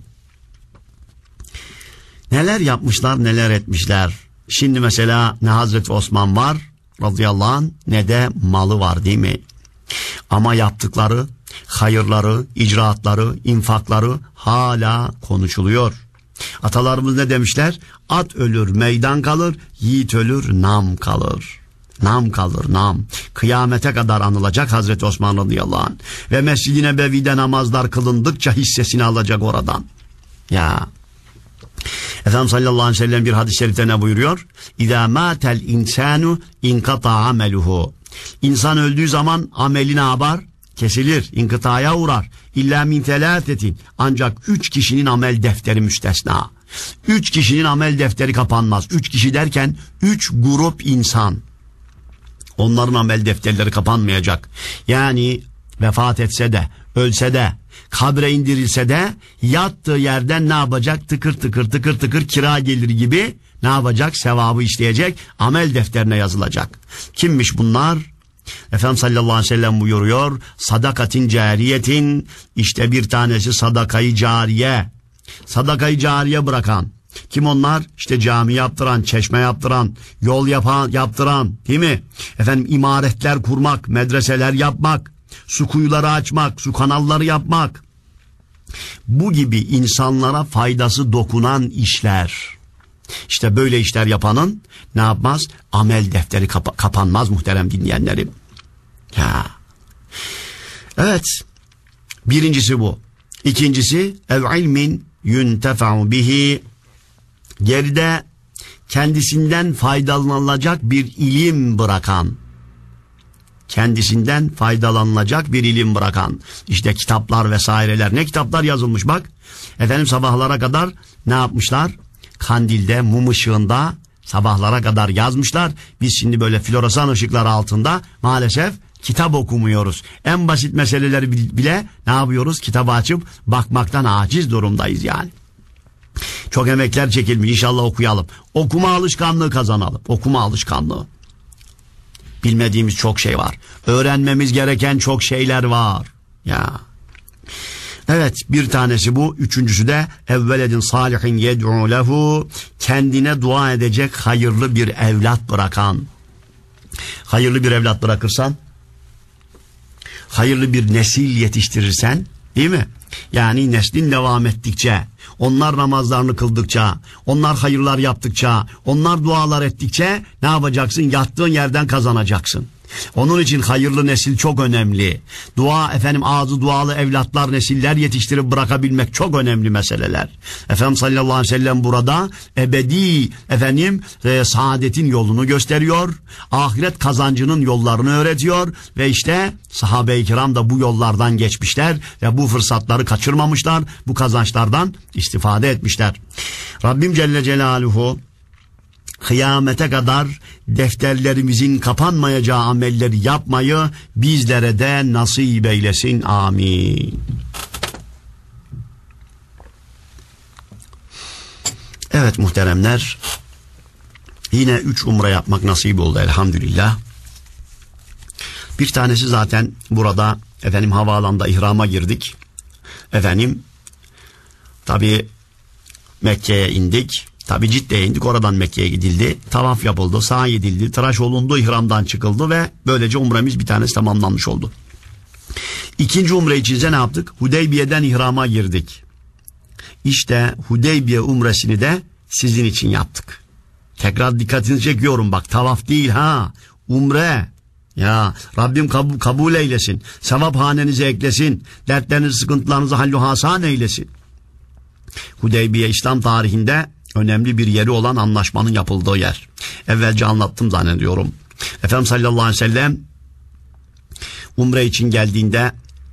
S2: Neler yapmışlar, neler etmişler. Şimdi mesela ne Hazreti Osman var radıyallahu anh, ne de malı var, değil mi? Ama yaptıkları, hayırları, icraatları, infakları hala konuşuluyor. Atalarımız ne demişler? At ölür, meydan kalır, yiğit ölür, nam kalır. Nam kalır, nam. Kıyamete kadar anılacak Hazreti Osman radıyallahu anh. Ve Mescid-i Nebevi'de namazlar kılındıkça hissesini alacak oradan. Ya. Efendimiz sallallahu aleyhi ve sellem bir hadis-i şerifte ne buyuruyor? İzâ mâtel insânu inkata ameluhu. İnsan öldüğü zaman ameli ne yapar? Kesilir, inkıtaya uğrar. İllâ min telâtetin. Ancak üç kişinin amel defteri müstesna. Üç kişinin amel defteri kapanmaz. Üç kişi derken üç grup insan. Onların amel defterleri kapanmayacak. Yani vefat etse de, ölse de, kabre indirilse de yattığı yerden ne yapacak? Tıkır tıkır tıkır tıkır kira gelir gibi ne yapacak? Sevabı işleyecek, amel defterine yazılacak. Kimmiş bunlar? Efendimiz sallallahu aleyhi ve sellem buyuruyor, sadakatin cariyetin, işte bir tanesi sadakayı cariye. Sadakayı cariye bırakan. Kim onlar? İşte cami yaptıran, çeşme yaptıran, yol yapan, yaptıran, değil mi? Efendim imaretler kurmak, medreseler yapmak, su kuyuları açmak, su kanalları yapmak. Bu gibi insanlara faydası dokunan işler. İşte böyle işler yapanın ne yapmaz? Amel defteri kapa- kapanmaz muhterem dinleyenlerim. Ya. Evet. Birincisi bu. İkincisi ev ilmin yuntefa'u bihi. Geride kendisinden faydalanılacak bir ilim bırakan, kendisinden faydalanılacak bir ilim bırakan, işte kitaplar vesaireler, ne kitaplar yazılmış bak. Efendim sabahlara kadar ne yapmışlar? Kandilde, mum ışığında sabahlara kadar yazmışlar. Biz şimdi böyle floresan ışıklar altında maalesef kitap okumuyoruz. En basit meseleleri bile ne yapıyoruz? Kitabı açıp bakmaktan aciz durumdayız yani. Çok emekler çekilmiş, inşallah okuyalım. Okuma alışkanlığı kazanalım. Okuma alışkanlığı. Bilmediğimiz çok şey var. Öğrenmemiz gereken çok şeyler var. Ya. Evet, bir tanesi bu. Üçüncüsü de evveledin salihin yed'u lehu, kendine dua edecek hayırlı bir evlat bırakan. Hayırlı bir evlat bırakırsan, hayırlı bir nesil yetiştirirsen, değil mi? Yani neslin devam ettikçe, onlar namazlarını kıldıkça, onlar hayırlar yaptıkça, onlar dualar ettikçe ne yapacaksın? Yattığın yerden kazanacaksın. Onun için hayırlı nesil çok önemli. Dua, efendim ağzı dualı evlatlar, nesiller yetiştirip bırakabilmek çok önemli meseleler. Efendimiz sallallahu aleyhi ve sellem burada ebedi efendim e, saadetin yolunu gösteriyor. Ahiret kazancının yollarını öğretiyor ve işte sahabe-i kiram da bu yollardan geçmişler ve bu fırsatları kaçırmamışlar. Bu kazançlardan istifade etmişler. Rabbim Celle Celaluhu kıyamete kadar defterlerimizin kapanmayacağı amelleri yapmayı bizlere de nasip eylesin. Amin. Evet muhteremler, yine üç umre yapmak nasip oldu elhamdülillah. Bir tanesi zaten burada efendim havaalanında ihrama girdik. Efendim tabi Mekke'ye indik. Tabi Cidde'ye indik, oradan Mekke'ye gidildi. Tavaf yapıldı, sa'i edildi, tıraş olundu, ihramdan çıkıldı ve böylece umremiz bir tanesi tamamlanmış oldu. İkinci umre için ne yaptık? Hudeybiye'den ihrama girdik. İşte Hudeybiye umresini de sizin için yaptık. Tekrar dikkatinizi çekiyorum, bak tavaf değil ha, umre. Ya Rabbim kabul, kabul eylesin. Sevap hanenize eklesin. Dertlerinizi, sıkıntılarınızı hallü hasan eylesin. Hudeybiye İslam tarihinde önemli bir yeri olan anlaşmanın yapıldığı yer. Evvelce anlattım zannediyorum. Efendimiz sallallahu aleyhi ve sellem umre için geldiğinde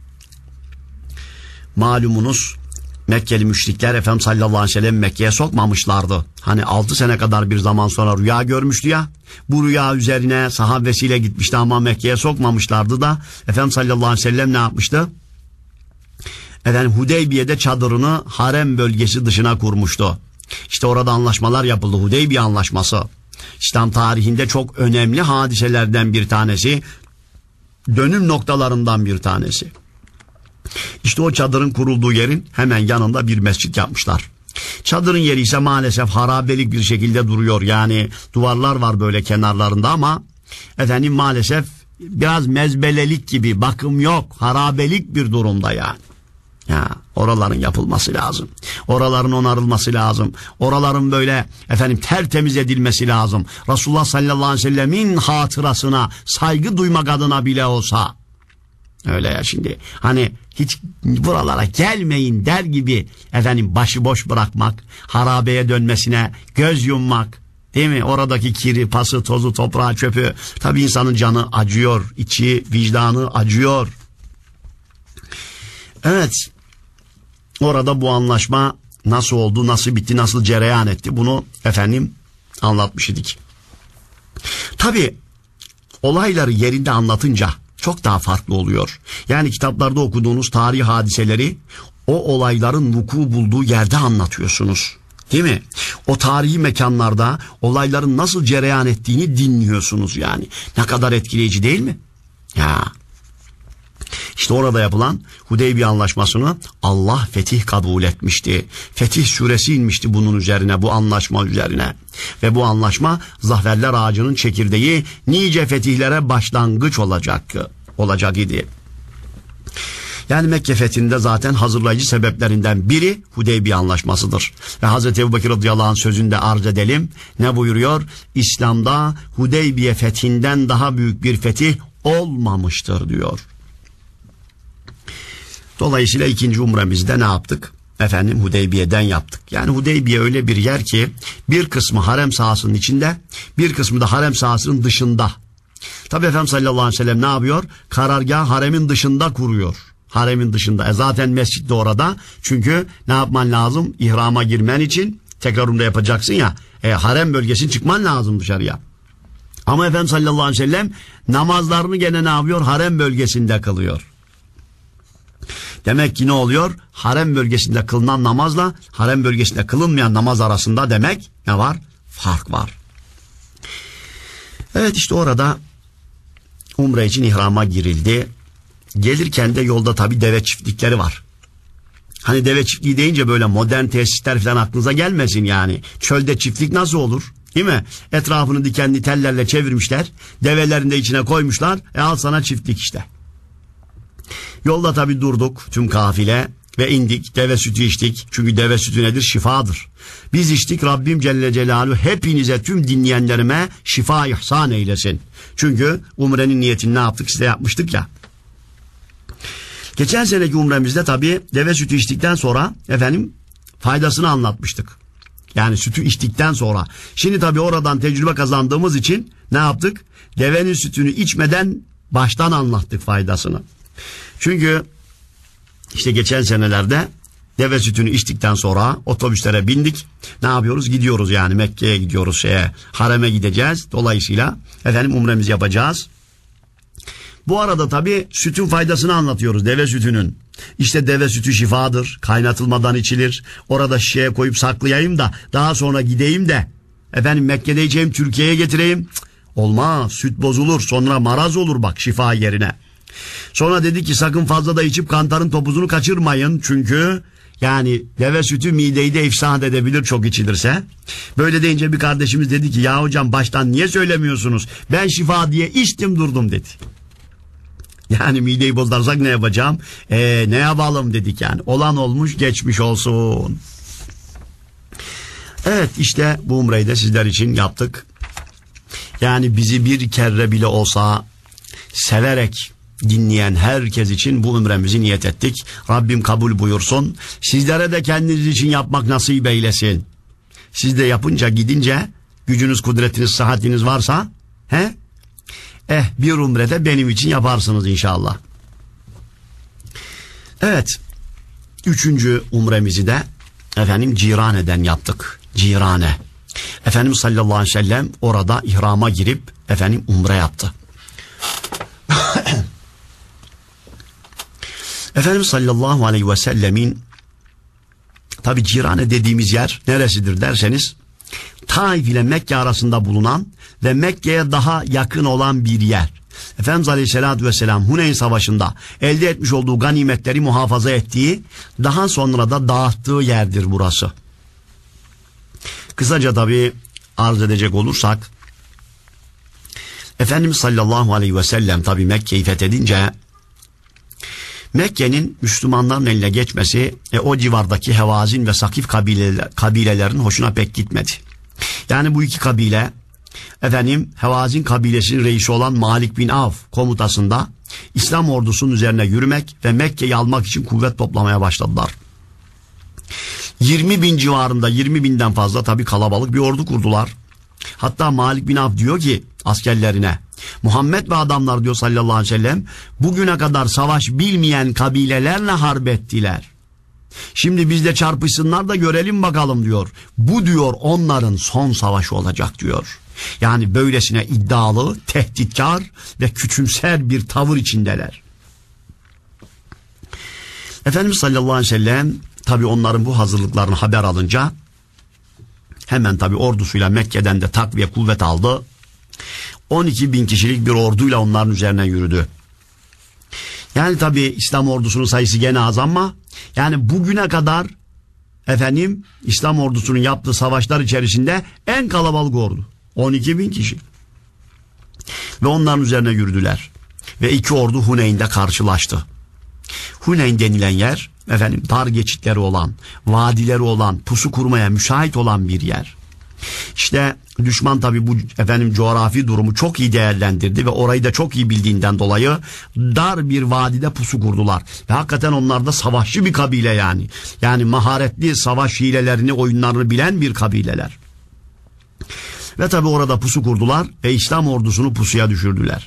S2: malumunuz Mekkeli müşrikler Efendimiz sallallahu aleyhi ve sellem Mekke'ye sokmamışlardı. Hani altı sene kadar bir zaman sonra rüya görmüştü ya. Bu rüya üzerine sahabesiyle gitmişti ama Mekke'ye sokmamışlardı da Efendimiz sallallahu aleyhi ve sellem ne yapmıştı? Efendim Hudeybiye'de çadırını harem bölgesi dışına kurmuştu. İşte orada anlaşmalar yapıldı. Hudeybiye anlaşması. İslam tarihinde çok önemli hadiselerden bir tanesi. Dönüm noktalarından bir tanesi. İşte o çadırın kurulduğu yerin hemen yanında bir mescit yapmışlar. Çadırın yeri ise maalesef harabelik bir şekilde duruyor. Yani duvarlar var böyle kenarlarında ama efendim maalesef biraz mezbelelik gibi, bakım yok, harabelik bir durumda yani. Ya oraların yapılması lazım. Oraların onarılması lazım. Oraların böyle efendim tertemiz edilmesi lazım. Resulullah sallallahu aleyhi ve sellemin hatırasına saygı duymak adına bile olsa. Öyle ya şimdi. Hani hiç buralara gelmeyin der gibi efendim başıboş bırakmak, harabeye dönmesine göz yummak, değil mi? Oradaki kiri, pası, tozu, toprağı, çöpü. Tabii insanın canı acıyor, içi, vicdanı acıyor. Evet. Orada bu anlaşma nasıl oldu, nasıl bitti, nasıl cereyan etti, bunu efendim anlatmış idik. Tabii olayları yerinde anlatınca çok daha farklı oluyor. Yani kitaplarda okuduğunuz tarihi hadiseleri o olayların vuku bulduğu yerde anlatıyorsunuz. Değil mi? O tarihi mekanlarda olayların nasıl cereyan ettiğini dinliyorsunuz yani. Ne kadar etkileyici değil mi? Ya. İşte orada yapılan Hudeybiye anlaşmasını Allah fetih kabul etmişti. Fetih suresi inmişti bunun üzerine, bu anlaşma üzerine. Ve bu anlaşma zaferler ağacının çekirdeği, nice fetihlere başlangıç olacak, olacak idi. Yani Mekke fethinde zaten hazırlayıcı sebeplerinden biri Hudeybiye anlaşmasıdır. Ve Hazreti Ebubekir radıyallahu anh sözünde arz edelim. Ne buyuruyor? İslam'da Hudeybiye fethinden daha büyük bir fetih olmamıştır diyor. Dolayısıyla ikinci umremizde ne yaptık? Efendim Hudeybiye'den yaptık. Yani Hudeybiye öyle bir yer ki bir kısmı harem sahasının içinde, bir kısmı da harem sahasının dışında. Tabi Efendimiz sallallahu aleyhi ve sellem ne yapıyor? Karargah haremin dışında kuruyor. Haremin dışında. E zaten mescid de orada. Çünkü ne yapman lazım? İhrama girmen için tekrar umre yapacaksın ya. E, harem bölgesine çıkman lazım dışarıya. Ama Efendimiz sallallahu aleyhi ve sellem namazlarını gene ne yapıyor? Harem bölgesinde kılıyor. Demek ki ne oluyor? Harem bölgesinde kılınan namazla harem bölgesinde kılınmayan namaz arasında demek ne var? Fark var. Evet, işte orada umre için ihrama girildi. Gelirken de yolda tabii deve çiftlikleri var. Hani deve çiftliği deyince böyle modern tesisler falan aklınıza gelmesin yani. Çölde çiftlik nasıl olur? Değil mi? Etrafını dikenli tellerle çevirmişler. Develerini de içine koymuşlar. E al sana çiftlik işte. Yolda tabii durduk tüm kafile ve indik, deve sütü içtik. Çünkü deve sütü nedir? Şifadır. Biz içtik, Rabbim Celle Celaluhu hepinize, tüm dinleyenlerime şifa ihsan eylesin. Çünkü umrenin niyetini ne yaptık? Size yapmıştık ya. Geçen seneki umremizde tabii deve sütü içtikten sonra efendim faydasını anlatmıştık. Yani sütü içtikten sonra. Şimdi tabii oradan tecrübe kazandığımız için ne yaptık? Devenin sütünü içmeden baştan anlattık faydasını. Çünkü işte geçen senelerde deve sütünü içtikten sonra otobüslere bindik. Ne yapıyoruz? Gidiyoruz yani Mekke'ye gidiyoruz, şeye, hareme gideceğiz. Dolayısıyla efendim umremizi yapacağız. Bu arada tabii sütün faydasını anlatıyoruz, deve sütünün. İşte deve sütü şifadır, kaynatılmadan içilir. Orada şişeye koyup saklayayım da daha sonra gideyim de efendim Mekke'de içeyim, Türkiye'ye getireyim. Olmaz, süt bozulur, sonra maraz olur bak şifa yerine. Sonra dedi ki sakın fazla da içip kantarın topuzunu kaçırmayın. Çünkü yani deve sütü mideyi de ifsad edebilir çok içilirse. Böyle deyince bir kardeşimiz dedi ki ya hocam baştan niye söylemiyorsunuz? Ben şifa diye içtim durdum dedi. Yani mideyi bozarsak ne yapacağım? Ee, ne yapalım dedik yani. Olan olmuş, geçmiş olsun. Evet, işte bu umreyi de sizler için yaptık. Yani bizi bir kere bile olsa severek dinleyen herkes için bu umremizi niyet ettik. Rabbim kabul buyursun. Sizlere de kendiniz için yapmak nasip eylesin. Siz de yapınca, gidince gücünüz, kudretiniz, sıhhatiniz varsa he? Eh bir umrede benim için yaparsınız inşallah. Evet. Üçüncü umremizi de efendim Cirane'den yaptık. Cirane. Efendimiz sallallahu aleyhi ve sellem orada ihrama girip efendim umre yaptı. Efendimiz sallallahu aleyhi ve sellemin tabi Cirane dediğimiz yer neresidir derseniz Taif ile Mekke arasında bulunan ve Mekke'ye daha yakın olan bir yer. Efendimiz aleyhissalatü vesselam Huneyn Savaşı'nda elde etmiş olduğu ganimetleri muhafaza ettiği, daha sonra da dağıttığı yerdir burası. Kısaca tabi arz edecek olursak Efendimiz sallallahu aleyhi ve sellem tabi Mekke'yi fethedince Mekke'nin Müslümanların eline geçmesi e, o civardaki Hevazin ve Sakif kabileler, kabilelerin hoşuna pek gitmedi. Yani bu iki kabile efendim Hevazin kabilesinin reisi olan Malik bin Avf komutasında İslam ordusunun üzerine yürümek ve Mekke'yi almak için kuvvet toplamaya başladılar. yirmi bin civarında, yirmi binden fazla tabi kalabalık bir ordu kurdular. Hatta Malik bin Avf diyor ki askerlerine, Muhammed ve adamlar diyor sallallahu aleyhi ve sellem bugüne kadar savaş bilmeyen kabilelerle harp ettiler. Şimdi biz de çarpışsınlar da görelim bakalım diyor. Bu diyor onların son savaşı olacak diyor. Yani böylesine iddialı, tehditkar ve küçümser bir tavır içindeler. Efendimiz sallallahu aleyhi ve sellem tabi onların bu hazırlıklarını haber alınca hemen tabi ordusuyla Mekke'den de takviye kuvvet aldı. on iki bin kişilik bir orduyla onların üzerine yürüdü. Yani tabi İslam ordusunun sayısı gene az ama yani bugüne kadar efendim İslam ordusunun yaptığı savaşlar içerisinde en kalabalık ordu. on iki bin kişi. Ve onların üzerine yürüdüler. Ve iki ordu Huneyn'de karşılaştı. Huneyn denilen yer efendim dar geçitleri olan, vadileri olan, pusu kurmaya müsait olan bir yer. İşte düşman tabi bu efendim coğrafi durumu çok iyi değerlendirdi ve orayı da çok iyi bildiğinden dolayı dar bir vadide pusu kurdular. Ve hakikaten onlar da savaşçı bir kabile yani. Yani maharetli savaş hilelerini, oyunlarını bilen bir kabileler. Ve tabi orada pusu kurdular ve İslam ordusunu pusuya düşürdüler.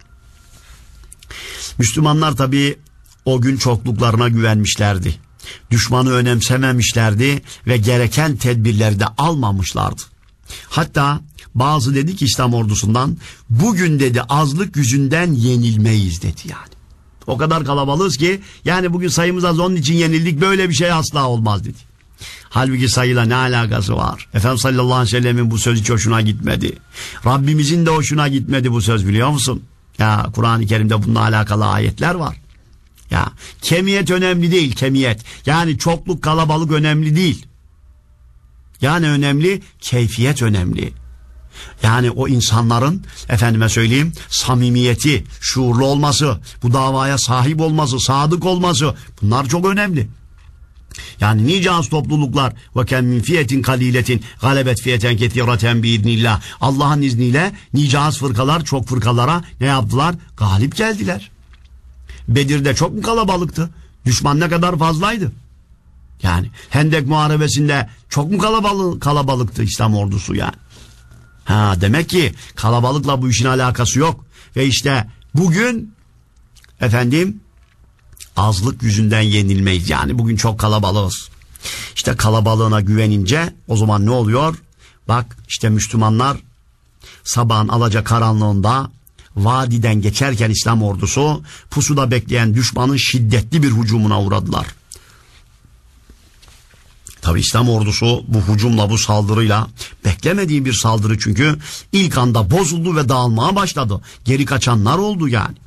S2: Müslümanlar tabi o gün çokluklarına güvenmişlerdi. Düşmanı önemsememişlerdi ve gereken tedbirleri de almamışlardı. Hatta bazı dedi ki İslam ordusundan bugün dedi azlık yüzünden yenilmeyiz dedi yani. O kadar kalabalığız ki yani bugün sayımız az onun için yenildik, böyle bir şey asla olmaz dedi. Halbuki sayıyla ne alakası var? Efendimiz sallallahu aleyhi ve sellemin bu sözü hiç hoşuna gitmedi. Rabbimizin de hoşuna gitmedi bu söz, biliyor musun? Ya Kur'an-ı Kerim'de bununla alakalı ayetler var. Ya kemiyet önemli değil, kemiyet. Yani çokluk, kalabalık önemli değil. Yani önemli, keyfiyet önemli. Yani o insanların efendime söyleyeyim samimiyeti, şuurlu olması, bu davaya sahip olması, sadık olması, bunlar çok önemli. Yani nice az topluluklar ve kem min fiyetin kaliletin galebet fiyeten ketireten biiznillah, Allah'ın izniyle nice az fırkalar çok fırkalara ne yaptılar? Galip geldiler. Bedir'de çok mu kalabalıktı? Düşman ne kadar fazlaydı? Yani Hendek Muharebesi'nde çok mu kalabalık, kalabalıktı İslam ordusu yani? Ha, demek ki kalabalıkla bu işin alakası yok. Ve işte bugün efendim azlık yüzünden yenilmeyiz. Yani bugün çok kalabalığız. İşte kalabalığına güvenince o zaman ne oluyor? Bak işte Müslümanlar sabahın alacakaranlığında vadiden geçerken İslam ordusu pusuda bekleyen düşmanın şiddetli bir hücumuna uğradılar. Tabi İslam ordusu bu hücumla, bu saldırıyla bekle beklemediği bir saldırı çünkü ilk anda bozuldu ve dağılmaya başladı. Geri kaçanlar oldu yani.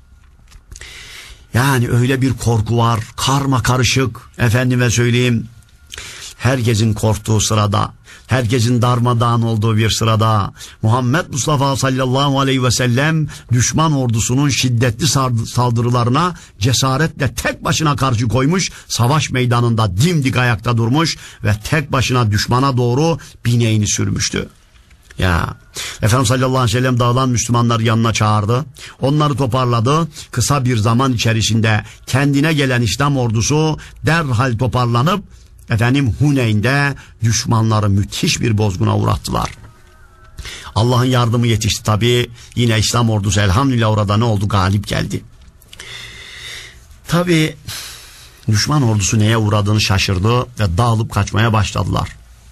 S2: Yani öyle bir korku var, karma karışık, efendime söyleyeyim, herkesin korktuğu sırada, herkesin darmadağın olduğu bir sırada Muhammed Mustafa sallallahu aleyhi ve sellem düşman ordusunun şiddetli saldırılarına cesaretle tek başına karşı koymuş, savaş meydanında dimdik ayakta durmuş ve tek başına düşmana doğru bineğini sürmüştü. Ya Efendimiz sallallahu aleyhi ve sellem dağılan Müslümanları yanına çağırdı. Onları toparladı. Kısa bir zaman içerisinde kendine gelen İslam ordusu derhal toparlanıp efendim Huneyn'de düşmanları müthiş bir bozguna uğrattılar. Allah'ın yardımı yetişti tabii. Yine İslam ordusu elhamdülillah orada ne oldu? Galip geldi. Tabii düşman ordusu neye uğradığını şaşırdı ve dağılıp kaçmaya başladılar.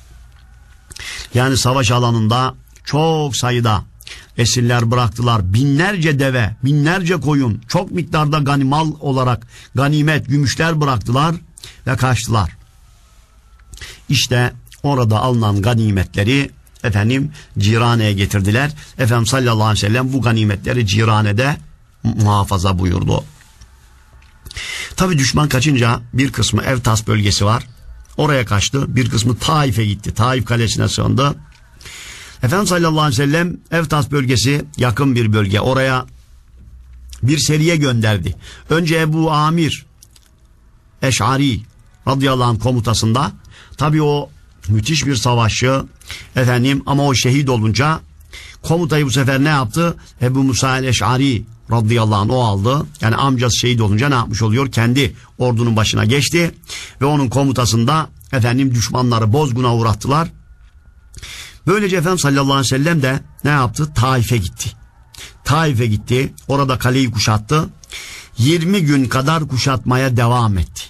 S2: Yani savaş alanında çok sayıda esirler bıraktılar. Binlerce deve, binlerce koyun, çok miktarda ganimal olarak ganimet, gümüşler bıraktılar ve kaçtılar. İşte orada alınan ganimetleri efendim Cirane'ye getirdiler. Efendimiz sallallahu aleyhi ve sellem bu ganimetleri Cirane'de muhafaza buyurdu. Tabi düşman kaçınca bir kısmı Evtas bölgesi var. Oraya kaçtı. Bir kısmı Taif'e gitti. Taif kalesine sığındı. Efendimiz sallallahu aleyhi ve sellem Evtas bölgesi yakın bir bölge. Oraya bir seriye gönderdi. Önce Ebu Amir Eş'ari radıyallahu anh komutasında. Tabii o müthiş bir savaşçı efendim ama o şehit olunca komutayı bu sefer ne yaptı? Ebu Musa el-Eş'ari radıyallahu anh o aldı. Yani amcası şehit olunca ne yapmış oluyor? Kendi ordunun başına geçti ve onun komutasında efendim düşmanları bozguna uğrattılar. Böylece Efendimiz sallallahu aleyhi ve sellem de ne yaptı? Taif'e gitti. Taif'e gitti. Orada kaleyi kuşattı. yirmi gün kadar kuşatmaya devam etti.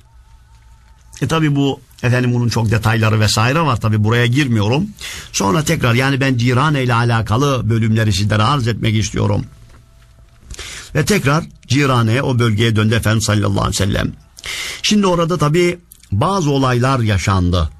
S2: E tabi bu efendim bunun çok detayları vesaire var, tabi buraya girmiyorum. Sonra tekrar yani ben Cirane ile alakalı bölümleri sizlere arz etmek istiyorum. Ve tekrar Cirane'ye, o bölgeye döndü Efendimiz sallallahu aleyhi ve sellem. Şimdi orada tabi bazı olaylar yaşandı.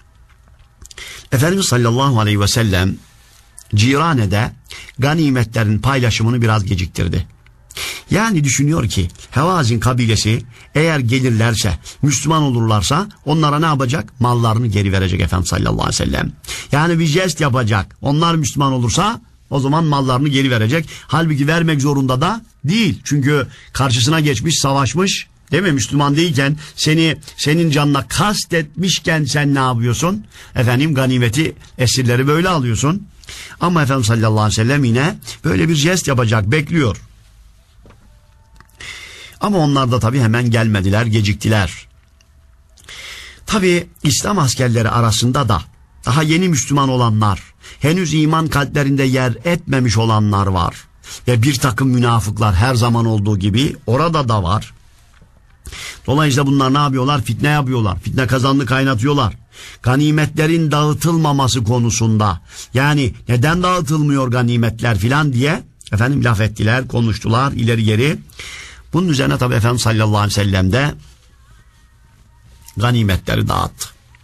S2: Efendimiz sallallahu aleyhi ve sellem Cirane'de ganimetlerin paylaşımını biraz geciktirdi. Yani düşünüyor ki Hevazin kabilesi eğer gelirlerse, Müslüman olurlarsa onlara ne yapacak? Mallarını geri verecek Efendimiz sallallahu aleyhi ve sellem. Yani bir jest yapacak. Onlar Müslüman olursa o zaman mallarını geri verecek. Halbuki vermek zorunda da değil. Çünkü karşısına geçmiş, savaşmış. Değil mi? Müslüman değilken seni senin canına kastetmişken sen ne yapıyorsun? Efendim ganimeti, esirleri böyle alıyorsun. Ama Efendimiz sallallahu aleyhi ve sellem yine böyle bir jest yapacak, bekliyor. Ama onlar da tabii hemen gelmediler, geciktiler. Tabii İslam askerleri arasında da daha yeni Müslüman olanlar, henüz iman kalplerinde yer etmemiş olanlar var. Ve bir takım münafıklar her zaman olduğu gibi orada da var. Dolayısıyla bunlar ne yapıyorlar? Fitne yapıyorlar. Fitne kazanını kaynatıyorlar. Ganimetlerin dağıtılmaması konusunda, yani neden dağıtılmıyor ganimetler filan diye efendim laf ettiler, konuştular ileri geri. Bunun üzerine tabi Efendimiz sallallahu aleyhi ve sellem de ganimetleri dağıttı.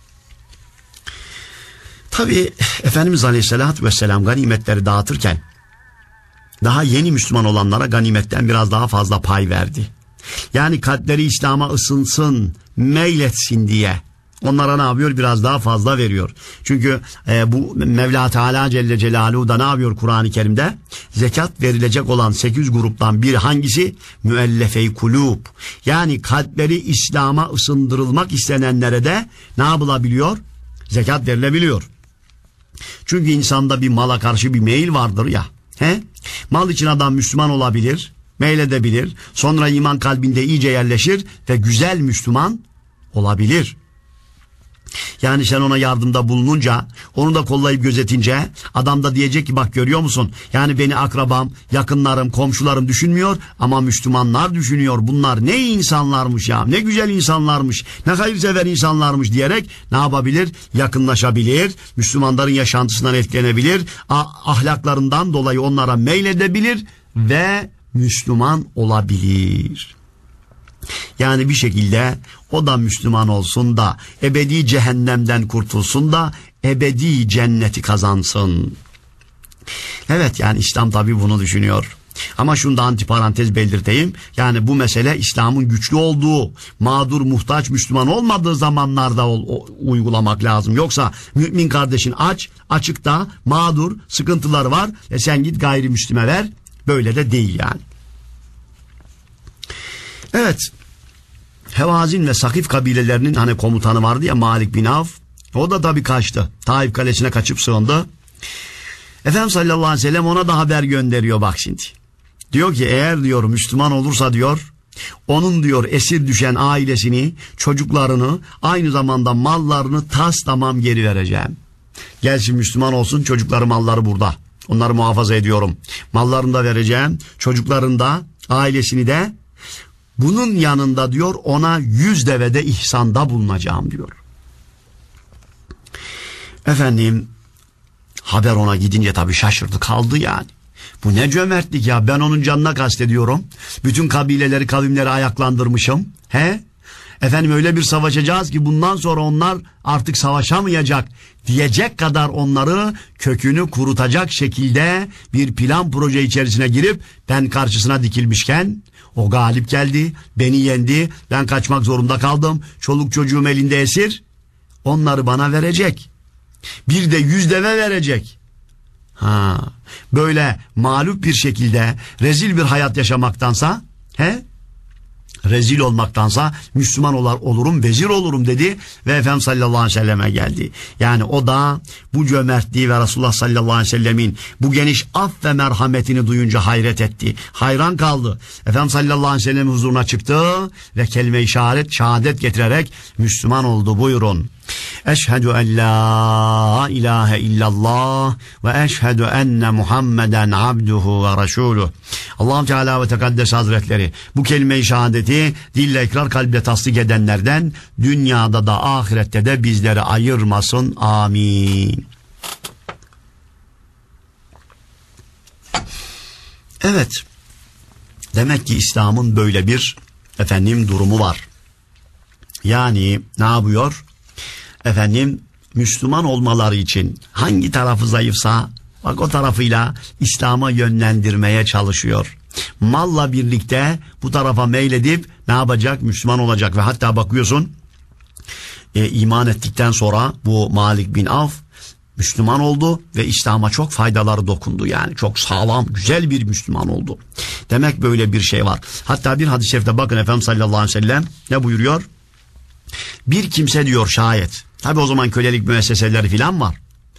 S2: Tabi Efendimiz aleyhissalatü vesselam ganimetleri dağıtırken daha yeni Müslüman olanlara ganimetten biraz daha fazla pay verdi. Yani kalpleri İslam'a ısınsın, meyletsin diye onlara ne yapıyor? Biraz daha fazla veriyor. Çünkü e, bu Mevla Teala Celle Celaluhu da ne yapıyor Kur'an-ı Kerim'de? Zekat verilecek olan sekiz gruptan biri hangisi? Müellefe-i kulub. Yani kalpleri İslam'a ısındırılmak istenenlere de ne yapılabiliyor? Zekat verilebiliyor. Çünkü insanda bir mala karşı bir meyil vardır ya. He? Mal için adam Müslüman olabilir, meyledebilir. Sonra iman kalbinde iyice yerleşir ve güzel Müslüman olabilir. Yani sen ona yardımda bulununca, onu da kollayıp gözetince adam da diyecek ki bak görüyor musun? Yani beni akrabam, yakınlarım, komşularım düşünmüyor ama Müslümanlar düşünüyor. Bunlar ne insanlarmış ya, ne güzel insanlarmış, ne hayırsever insanlarmış diyerek ne yapabilir? Yakınlaşabilir, Müslümanların yaşantısından etkilenebilir, ahlaklarından dolayı onlara meyledebilir ve Müslüman olabilir. Yani bir şekilde o da Müslüman olsun da ebedi cehennemden kurtulsun da ebedi cenneti kazansın. Evet, yani İslam tabii bunu düşünüyor. Ama şunu da antiparantez belirteyim. Yani bu mesele İslam'ın güçlü olduğu, mağdur, muhtaç Müslüman olmadığı zamanlarda ol, o, uygulamak lazım. Yoksa mümin kardeşin aç, açıkta, mağdur, sıkıntıları var. E sen git gayrimüslime ver. Böyle de değil yani. Evet. Hevazin ve Sakif kabilelerinin hani komutanı vardı ya, Malik bin Avf. O da tabii kaçtı. Taif kalesine kaçıp sığındı. Efendimiz sallallahu aleyhi ve sellem ona da haber gönderiyor bak şimdi. Diyor ki eğer diyor Müslüman olursa diyor, onun diyor esir düşen ailesini, çocuklarını, aynı zamanda mallarını tas tamam geri vereceğim. Gelsin Müslüman olsun, çocukları malları burada. Onları muhafaza ediyorum. Mallarını da vereceğim, çocuklarını da, ailesini de. Bunun yanında diyor ona yüz devede ihsanda bulunacağım diyor. Efendim, haber ona gidince tabii şaşırdı kaldı yani. Bu ne cömertlik ya, ben onun canına kastediyorum. Bütün kabileleri, kavimleri ayaklandırmışım. He? Efendim öyle bir savaşacağız ki bundan sonra onlar artık savaşamayacak diyecek kadar onları kökünü kurutacak şekilde bir plan proje içerisine girip ben karşısına dikilmişken o galip geldi, beni yendi, ben kaçmak zorunda kaldım, çoluk çocuğum elinde esir, onları bana verecek. Bir de yüz deve verecek. Ha, böyle mağlup bir şekilde rezil bir hayat yaşamaktansa, he? Rezil olmaktansa Müslüman olar, olurum, vezir olurum dedi ve Efendimiz sallallahu aleyhi ve selleme geldi. Yani o da bu cömertliği ve Resulullah sallallahu aleyhi ve sellemin bu geniş af ve merhametini duyunca hayret etti. Hayran kaldı. Efendimiz sallallahu aleyhi ve sellemin huzuruna çıktı ve kelime-i şehadet, şehadet getirerek Müslüman oldu. Buyurun. Eşhedü en la ilahe illallah ve eşhedü enne Muhammeden abduhu ve resulüh. Allah-u Teala ve Tekaddes Hazretleri bu kelime-i şehadeti dille ikrar, kalple tasdik edenlerden dünyada da ahirette de bizleri ayırmasın. Amin. Evet. Demek ki İslam'ın böyle bir efendim durumu var. Yani ne yapıyor? Efendim Müslüman olmaları için hangi tarafı zayıfsa bak o tarafıyla İslam'a yönlendirmeye çalışıyor. Malla birlikte bu tarafa meyledip ne yapacak? Müslüman olacak ve hatta bakıyorsun e, iman ettikten sonra bu Malik bin Avf Müslüman oldu ve İslam'a çok faydaları dokundu. Yani çok sağlam, güzel bir Müslüman oldu. Demek böyle bir şey var. Hatta bir hadis-i şerifte bakın Efendimiz sallallahu aleyhi ve sellem ne buyuruyor? Bir kimse diyor şayet, tabi o zaman kölelik müesseseleri filan var.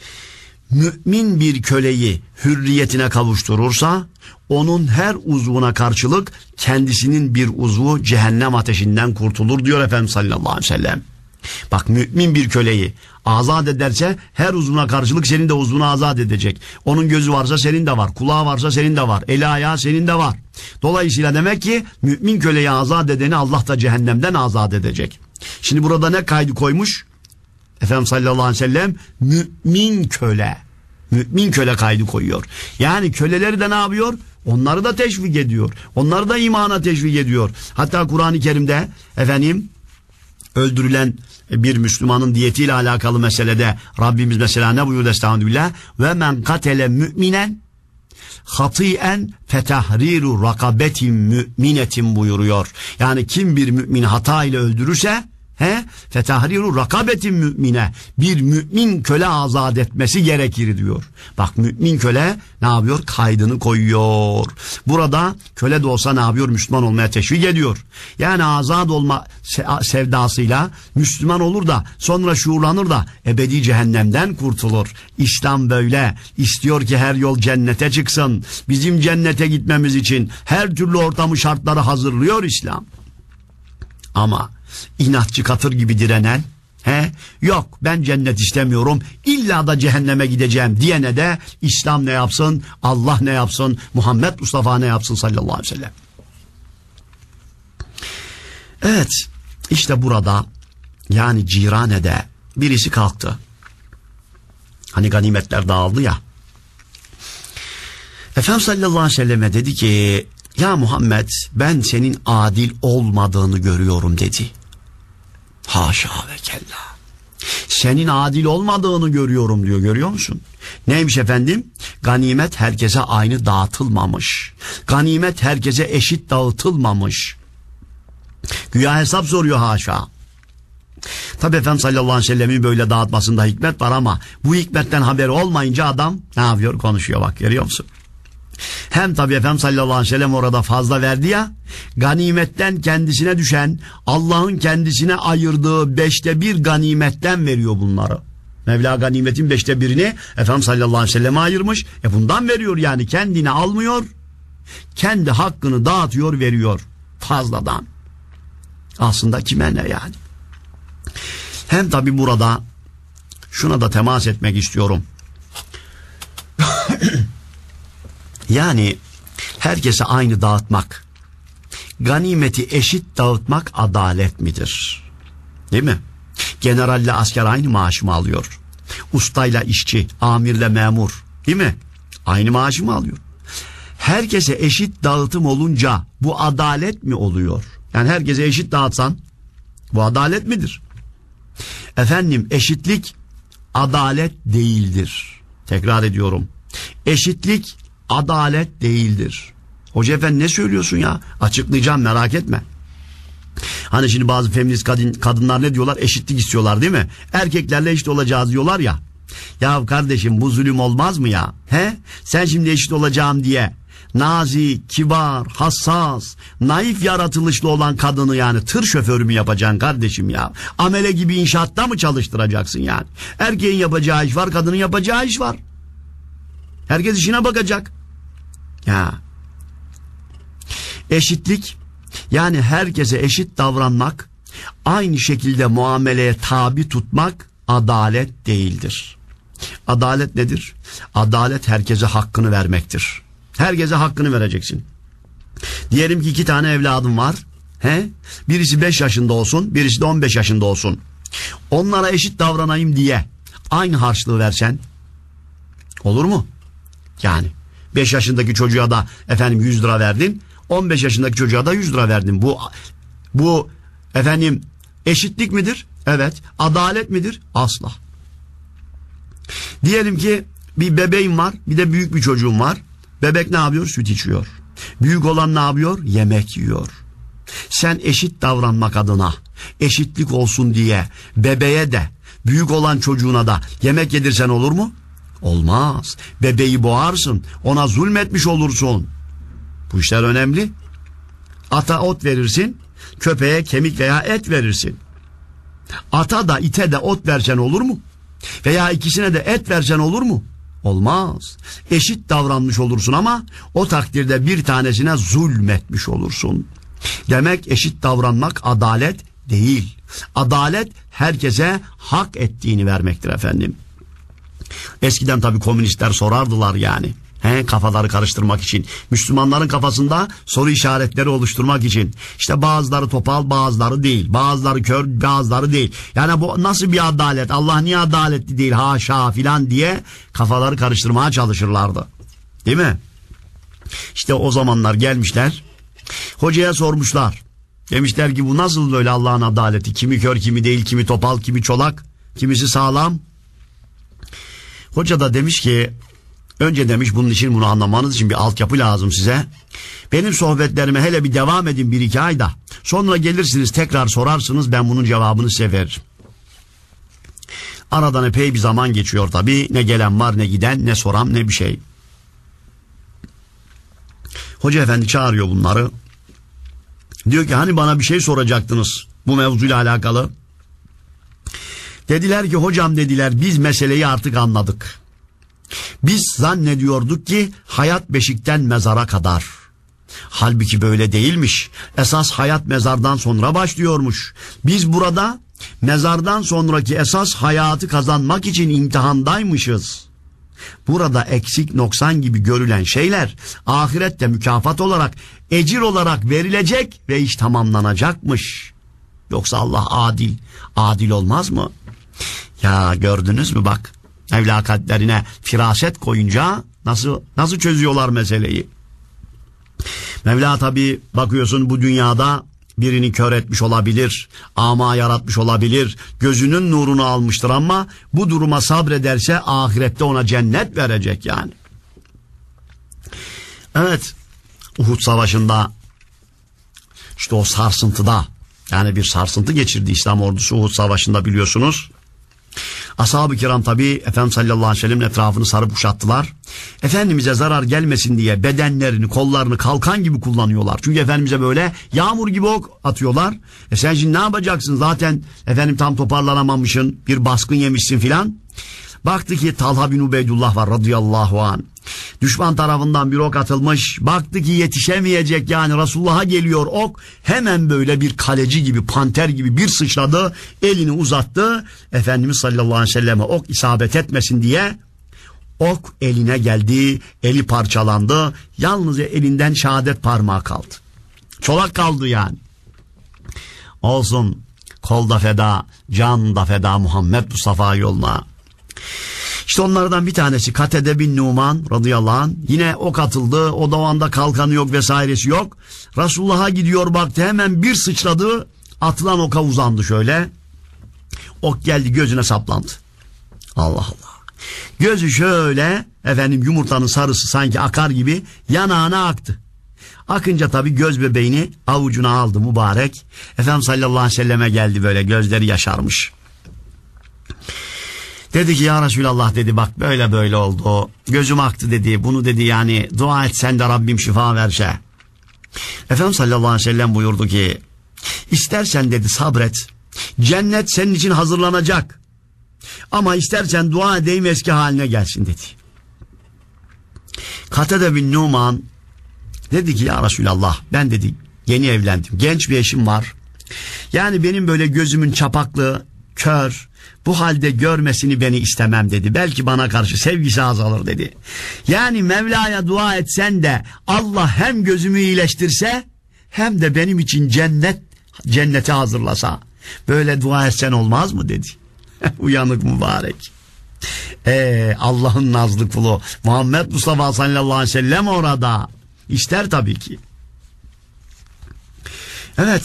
S2: Mümin bir köleyi hürriyetine kavuşturursa onun her uzvuna karşılık kendisinin bir uzvu cehennem ateşinden kurtulur diyor Efendimiz sallallahu aleyhi ve sellem. Bak, mümin bir köleyi azat ederse her uzvuna karşılık senin de uzvunu azat edecek. Onun gözü varsa senin de var, kulağı varsa senin de var, eli ayağı senin de var. Dolayısıyla demek ki mümin köleyi azat edeni Allah da cehennemden azat edecek. Şimdi burada ne kaydı koymuş? Efendimiz sallallahu aleyhi ve sellem mümin köle. Mümin köle kaydı koyuyor. Yani köleleri de ne yapıyor? Onları da teşvik ediyor. Onları da imana teşvik ediyor. Hatta Kur'an-ı Kerim'de efendim öldürülen bir Müslümanın diyetiyle alakalı meselede Rabbimiz mesela ne buyurdu? Estağfirullah. Ve men katele müminen hatiyen fetahriru rakabetin müminetin buyuruyor. Yani kim bir mümin hata ile öldürürse he fetahriru rakabetin mümine, bir mümin köle azat etmesi gerekir diyor. Bak, mümin köle ne yapıyor? Kaydını koyuyor. Burada köle de olsa ne yapıyor? Müslüman olmaya teşvik ediyor. Yani azat olma sevdasıyla Müslüman olur da sonra şuurlanır da ebedi cehennemden kurtulur. İslam böyle istiyor ki her yol cennete çıksın. Bizim cennete gitmemiz için her türlü ortamı, şartları hazırlıyor İslam. Ama inatçı katır gibi direnen, he, yok ben cennet istemiyorum, illa da cehenneme gideceğim diyene de İslam ne yapsın, Allah ne yapsın, Muhammed Mustafa ne yapsın sallallahu aleyhi ve sellem. Evet, işte burada yani Cirane'de birisi kalktı. Hani ganimetler dağıldı ya. Efendimiz sallallahu aleyhi ve selleme dedi ki, ya Muhammed, ben senin adil olmadığını görüyorum dedi. Haşa ve kella. senin adil olmadığını görüyorum diyor, görüyor musun? Neymiş efendim? Ganimet herkese aynı dağıtılmamış. Ganimet herkese eşit dağıtılmamış. Güya hesap soruyor haşa. Tabi Efendimiz sallallahu aleyhi ve sellemin böyle dağıtmasında hikmet var ama bu hikmetten haberi olmayınca adam ne yapıyor? Konuşuyor, bak görüyor musun? Hem tabi Efendimiz sallallahu aleyhi ve sellem orada fazla verdi ya, ganimetten kendisine düşen, Allah'ın kendisine ayırdığı beşte bir ganimetten veriyor bunları. Mevla ganimetin beşte birini Efendimiz sallallahu aleyhi ve selleme ayırmış. E bundan veriyor, yani kendine almıyor, kendi hakkını dağıtıyor, veriyor fazladan. Aslında kime ne yani? Hem tabi burada şuna da temas etmek istiyorum. Yani herkese aynı dağıtmak, ganimeti eşit dağıtmak adalet midir? Değil mi? Generalle asker aynı maaşı mı alıyor? Ustayla işçi, amirle memur, değil mi? Aynı maaşı mı alıyor? Herkese eşit dağıtım olunca bu adalet mi oluyor? Yani herkese eşit dağıtsan bu adalet midir? Efendim, eşitlik adalet değildir. Tekrar ediyorum. Eşitlik adalet değildir. Hoca efendi ne söylüyorsun ya? Açıklayacağım, merak etme. Hani şimdi bazı feminist kadın, kadınlar ne diyorlar? Eşitlik istiyorlar değil mi? Erkeklerle eşit olacağız diyorlar ya. Ya kardeşim, bu zulüm olmaz mı ya? He? Sen şimdi eşit olacağım diye nazik, kibar, hassas, naif yaratılışlı olan kadını yani tır şoförü mü yapacaksın kardeşim ya? Amele gibi inşaatta mı çalıştıracaksın yani? Erkeğin yapacağı iş var, kadının yapacağı iş var. Herkes işine bakacak. Ya. Eşitlik, yani herkese eşit davranmak, aynı şekilde muameleye tabi tutmak adalet değildir. Adalet nedir? Adalet herkese hakkını vermektir. Herkese hakkını vereceksin. Diyelim ki iki tane evladım var. He? Birisi beş yaşında olsun, birisi de on beş yaşında olsun. Onlara eşit davranayım diye aynı harçlığı versen olur mu? Yani beş yaşındaki çocuğa da efendim yüz lira verdin, on beş yaşındaki çocuğa da yüz lira verdin. Bu bu efendim eşitlik midir? Evet. Adalet midir? Asla. Diyelim ki bir bebeğim var, bir de büyük bir çocuğum var. Bebek ne yapıyor? Süt içiyor. Büyük olan ne yapıyor? Yemek yiyor. Sen eşit davranmak adına, eşitlik olsun diye bebeğe de, büyük olan çocuğuna da yemek yedirsen olur mu? Olmaz. Bebeği boğarsın, ona zulmetmiş olursun. Bu işler önemli. Ata ot verirsin, köpeğe kemik veya et verirsin. Ata da ite de ot versen olur mu? Veya ikisine de et versen olur mu? Olmaz. Eşit davranmış olursun ama o takdirde bir tanesine zulmetmiş olursun. Demek eşit davranmak adalet değil. Adalet herkese hak ettiğini vermektir efendim. Eskiden tabii komünistler sorardılar yani. He, kafaları karıştırmak için. Müslümanların kafasında soru işaretleri oluşturmak için. İşte bazıları topal, bazıları değil. Bazıları kör, bazıları değil. Yani bu nasıl bir adalet? Allah niye adaletli değil? Haşa filan diye kafaları karıştırmaya çalışırlardı. Değil mi? İşte o zamanlar gelmişler. Hocaya sormuşlar. Demişler ki bu nasıl böyle Allah'ın adaleti? Kimi kör, kimi değil, kimi topal, kimi çolak, kimisi sağlam. Hoca da demiş ki, önce demiş bunun için, bunu anlamanız için bir altyapı lazım size. Benim sohbetlerime hele bir devam edin bir iki ayda. Sonra gelirsiniz tekrar sorarsınız, ben bunun cevabını size veririm. Aradan epey bir zaman geçiyor tabii. Ne gelen var, ne giden, ne soran, ne bir şey. Hoca efendi çağırıyor bunları. Diyor ki hani bana bir şey soracaktınız bu mevzuyla alakalı. Dediler ki hocam dediler biz meseleyi artık anladık. Biz zannediyorduk ki hayat beşikten mezara kadar. Halbuki böyle değilmiş. Esas hayat mezardan sonra başlıyormuş. Biz burada mezardan sonraki esas hayatı kazanmak için imtihandaymışız. Burada eksik noksan gibi görülen şeyler ahirette mükafat olarak, ecir olarak verilecek ve iş tamamlanacakmış. Yoksa Allah adil, adil olmaz mı? Ya gördünüz mü bak, Mevla kalplerine firaset koyunca nasıl nasıl çözüyorlar meseleyi. Mevla tabi bakıyorsun bu dünyada birini kör etmiş olabilir, ama yaratmış olabilir, gözünün nurunu almıştır ama bu duruma sabrederse ahirette ona cennet verecek yani. Evet, Uhud Savaşı'nda işte o sarsıntıda, yani bir sarsıntı geçirdi İslam ordusu Uhud Savaşı'nda biliyorsunuz. Ashab-ı kiram tabi Efendimiz sallallahu aleyhi ve sellem'in etrafını sarıp kuşattılar. Efendimiz'e zarar gelmesin diye bedenlerini, kollarını kalkan gibi kullanıyorlar. Çünkü Efendimiz'e böyle yağmur gibi ok atıyorlar. E sen şimdi ne yapacaksın? Zaten efendim tam toparlanamamışsın, bir baskın yemişsin filan. Baktı ki Talha bin Ubeydullah var radıyallahu anh. Düşman tarafından bir ok atılmış. Baktı ki yetişemeyecek, yani Resulullah'a geliyor ok. Hemen böyle bir kaleci gibi, panter gibi bir sıçradı. Elini uzattı. Efendimiz sallallahu aleyhi ve selleme ok isabet etmesin diye ok eline geldi. Eli parçalandı. Yalnızca elinden şehadet parmağı kaldı. Çolak kaldı yani. Olsun, kol da feda, can da feda Muhammed Mustafa yoluna. İşte onlardan bir tanesi Katede bin Numan radıyallahu anh, yine ok atıldı. O da o anda kalkanı yok, vesairesi yok. Resulullah'a gidiyor, baktı, hemen bir sıçradı, atılan oka uzandı şöyle. Ok geldi, gözüne saplandı. Allah Allah. Gözü şöyle efendim yumurtanın sarısı sanki akar gibi yanağına aktı. Akınca tabii göz bebeğini avucuna aldı mübarek. Efendimiz sallallahu aleyhi ve selleme geldi, böyle gözleri yaşarmış. Dedi ki ya Resulallah dedi, bak böyle böyle oldu. Gözüm aktı dedi. Bunu dedi yani dua et sen de Rabbim şifa verse. Efendimiz sallallahu aleyhi ve sellem buyurdu ki istersen dedi sabret. Cennet senin için hazırlanacak. Ama istersen dua edeyim eski haline gelsin dedi. Katede bin Numan dedi ki ya Resulallah ben dedi yeni evlendim. Genç bir eşim var. Yani benim böyle gözümün çapaklı, kör, bu halde görmesini beni istemem dedi. Belki bana karşı sevgisi azalır dedi. Yani Mevla'ya dua etsen de Allah hem gözümü iyileştirse hem de benim için cennet cenneti hazırlasa. Böyle dua etsen olmaz mı dedi. Uyanık mübarek. Ee, Allah'ın nazlı kulu Muhammed Mustafa sallallahu aleyhi ve sellem orada. İster tabii ki. Evet.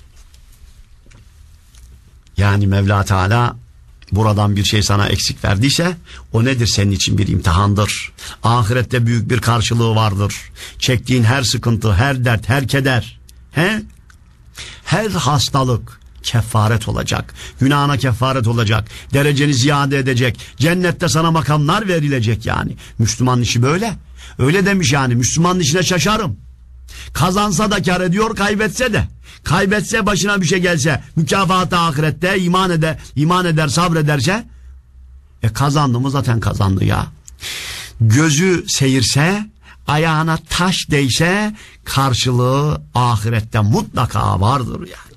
S2: Yani Mevla Teala buradan bir şey sana eksik verdiyse o nedir? Senin için bir imtihandır. Ahirette büyük bir karşılığı vardır. Çektiğin her sıkıntı, her dert, her keder, he? Her hastalık kefaret olacak. Günahına kefaret olacak. Dereceni ziyade edecek. Cennette sana makamlar verilecek yani. Müslümanın işi böyle. Öyle demiş yani. Müslümanın işine şaşarım. Kazansa da kar ediyor, kaybetse de. Kaybetse, başına bir şey gelse, mükafatı ahirette, iman eder, iman eder, sabrederse, e kazandı mı zaten kazandı ya. Gözü seyirse, ayağına taş değse, karşılığı ahirette mutlaka vardır yani.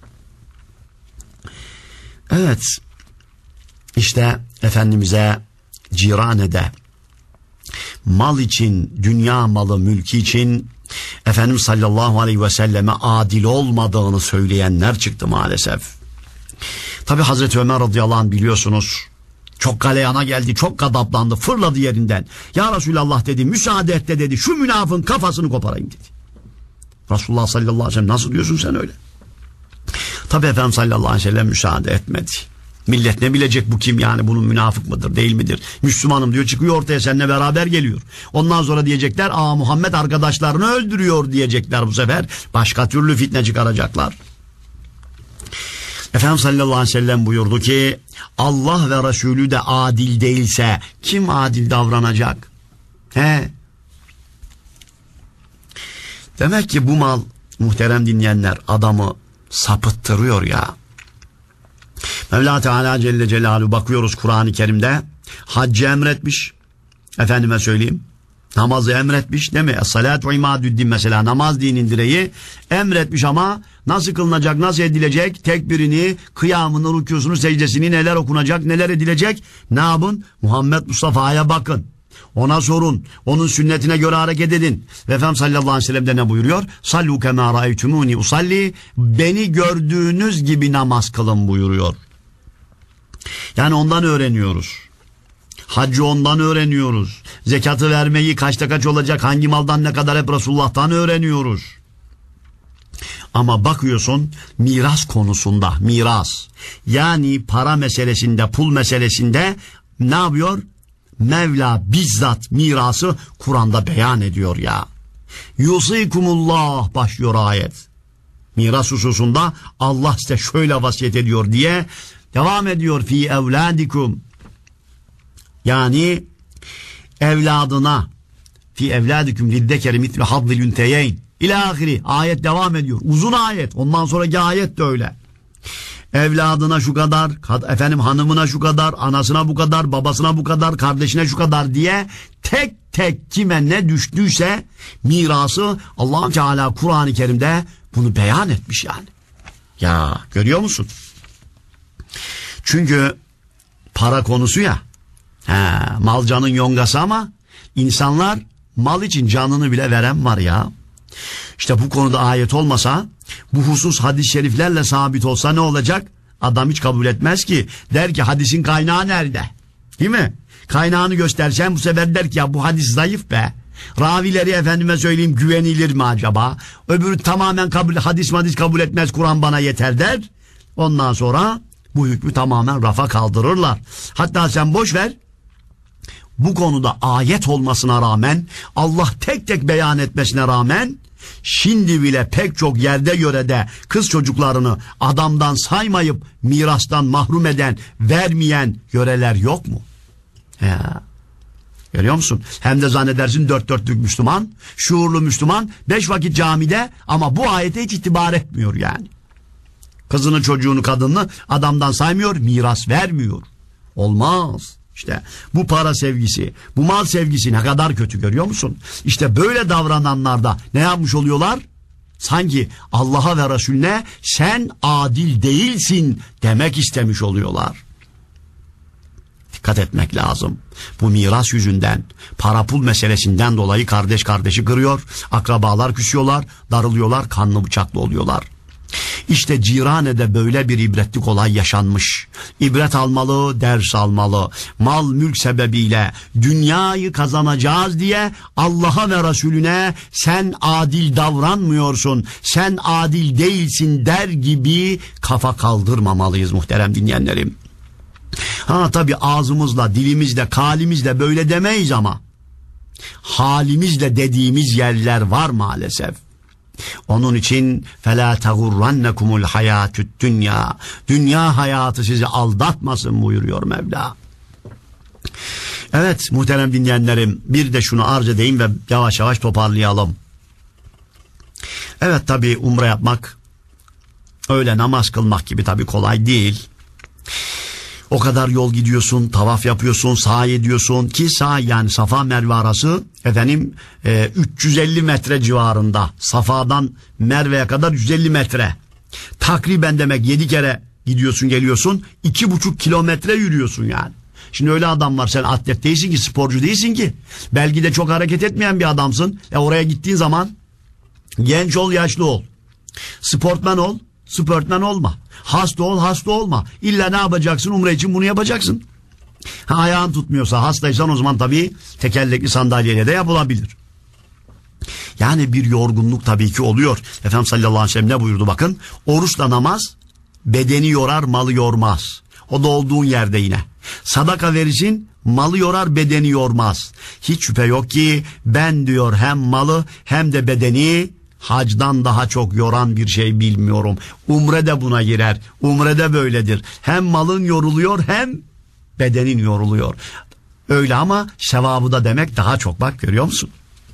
S2: Evet, işte Efendimiz'e Cirane'de mal için, dünya malı, mülki için Efendimiz sallallahu aleyhi ve selleme adil olmadığını söyleyenler çıktı maalesef. Tabi Hazreti Ömer radıyallahu anh biliyorsunuz çok galeyana geldi, çok gadaplandı, fırladı yerinden. Ya Resulallah dedi, müsaade et de dedi, şu münafığın kafasını koparayım dedi. Resulullah sallallahu aleyhi ve sellem nasıl diyorsun sen öyle? Tabi Efendimiz sallallahu aleyhi ve sellem müsaade etmedi. Millet ne bilecek bu kim yani, bunun münafık mıdır değil midir? Müslümanım diyor, çıkıyor ortaya seninle beraber geliyor. Ondan sonra diyecekler aa Muhammed arkadaşlarını öldürüyor diyecekler bu sefer. Başka türlü fitne çıkaracaklar. Efendimiz sallallahu aleyhi ve sellem buyurdu ki Allah ve Resulü de adil değilse kim adil davranacak? He? Demek ki bu mal muhterem dinleyenler adamı sapıttırıyor ya. Mevla Teala Celle Celaluhu bakıyoruz Kur'an-ı Kerim'de haccı emretmiş. Efendime söyleyeyim. Namazı emretmiş değil mi? Es-salatu imadüddin mesela, namaz dinin direği emretmiş ama nasıl kılınacak, nasıl edilecek? Tekbirini, kıyamını, rükûsunu, secdesini, neler okunacak, neler edilecek? Ne yapın? Muhammed Mustafa'ya bakın. Ona sorun. Onun sünnetine göre hareket edin. Ve Efendimiz sallallahu aleyhi ve sellem de ne buyuruyor? Sallu kemâ râeytumûni usalli. Beni gördüğünüz gibi namaz kılın buyuruyor. Yani ondan öğreniyoruz. Haccı ondan öğreniyoruz. Zekatı vermeyi kaçta kaç olacak, hangi maldan ne kadar hep Resulullah'tan öğreniyoruz. Ama bakıyorsun miras konusunda, miras yani para meselesinde, pul meselesinde ne yapıyor? Mevla bizzat mirası Kur'an'da beyan ediyor ya. Yusikumullah başlıyor ayet. Miras hususunda Allah size şöyle vasiyet ediyor diye devam ediyor. Fi evladikum, yani evladına, fi evladikum liddekeri mitlu hazzil ünteyeyn ila ahiri. Ayet devam ediyor. Uzun ayet. Ondan sonraki ayet de öyle. Evladına şu kadar, efendim hanımına şu kadar, anasına bu kadar, babasına bu kadar, kardeşine şu kadar diye tek tek kime ne düştüyse mirası Allah Teala Kur'an-ı Kerim'de bunu beyan etmiş yani. Ya görüyor musun? Çünkü para konusu ya. He, mal canın yongası ama insanlar mal için canını bile veren var ya. İşte bu konuda ayet olmasa, bu husus hadis-i şeriflerle sabit olsa ne olacak? Adam hiç kabul etmez ki. Der ki hadisin kaynağı nerede? Değil mi? Kaynağını göstersen bu sefer der ki ya bu hadis zayıf be. Ravileri efendime söyleyeyim güvenilir mi acaba? Öbürü tamamen kabul, hadis madis kabul etmez, Kur'an bana yeter der. Ondan sonra bu hükmü tamamen rafa kaldırırlar. Hatta sen boş ver. Bu konuda ayet olmasına rağmen, Allah tek tek beyan etmesine rağmen şimdi bile pek çok yerde yörede kız çocuklarını adamdan saymayıp mirastan mahrum eden, vermeyen yöreler yok mu? Ya. Görüyor musun? Hem de zannedersin dört dörtlük Müslüman, şuurlu Müslüman, beş vakit camide ama bu ayete hiç itibar etmiyor yani. Kızını, çocuğunu, kadını adamdan saymıyor, miras vermiyor. Olmaz. İşte bu para sevgisi, bu mal sevgisi ne kadar kötü, görüyor musun? İşte böyle davrananlar da ne yapmış oluyorlar? Sanki Allah'a ve Resulüne sen adil değilsin demek istemiş oluyorlar. Dikkat etmek lazım. Bu miras yüzünden, para pul meselesinden dolayı kardeş kardeşi kırıyor, akrabalar küsüyorlar, darılıyorlar, kanlı bıçaklı oluyorlar. İşte Cirane'de böyle bir ibretlik olay yaşanmış. İbret almalı, ders almalı. Mal mülk sebebiyle dünyayı kazanacağız diye Allah'a ve Resulüne sen adil davranmıyorsun, sen adil değilsin der gibi kafa kaldırmamalıyız muhterem dinleyenlerim. Ha tabi ağzımızla, dilimizle, kalimizle böyle demeyiz ama halimizle dediğimiz yerler var maalesef. Onun için فَلَا تَغُرَّنَّكُمُ الْحَيَاتُ dünya. Dünya hayatı sizi aldatmasın buyuruyor Mevla. Evet muhterem dinleyenlerim, bir de şunu arz edeyim ve yavaş yavaş toparlayalım. Evet tabi umre yapmak öyle namaz kılmak gibi tabi kolay değil. O kadar yol gidiyorsun, tavaf yapıyorsun, sa'i ediyorsun ki sa'i yani Safa Merve arası efendim e, üç yüz elli metre civarında. Safa'dan Merve'ye kadar yüz elli metre. Takriben demek yedi kere gidiyorsun geliyorsun, iki buçuk kilometre yürüyorsun yani. Şimdi öyle adam var, sen atlet değilsin ki, sporcu değilsin ki. Belki de çok hareket etmeyen bir adamsın. E oraya gittiğin zaman genç ol, yaşlı ol. Sportman ol, sportman olma. Hasta ol, hasta olma. İlla ne yapacaksın? Umre için bunu yapacaksın. Ha, ayağın tutmuyorsa, hastaysan o zaman tabii tekerlekli sandalyeyle de yapılabilir. Yani bir yorgunluk tabii ki oluyor. Efendimiz sallallahu aleyhi ve sellem ne buyurdu bakın? Oruçla namaz bedeni yorar, malı yormaz. O da olduğun yerde yine. Sadaka verirsin, malı yorar, bedeni yormaz. Hiç şüphe yok ki ben diyor hem malı hem de bedeni hacdan daha çok yoran bir şey bilmiyorum. Umre de buna girer. Umre de böyledir. Hem malın yoruluyor hem bedenin yoruluyor. Öyle ama sevabı da demek daha çok, bak görüyor musun?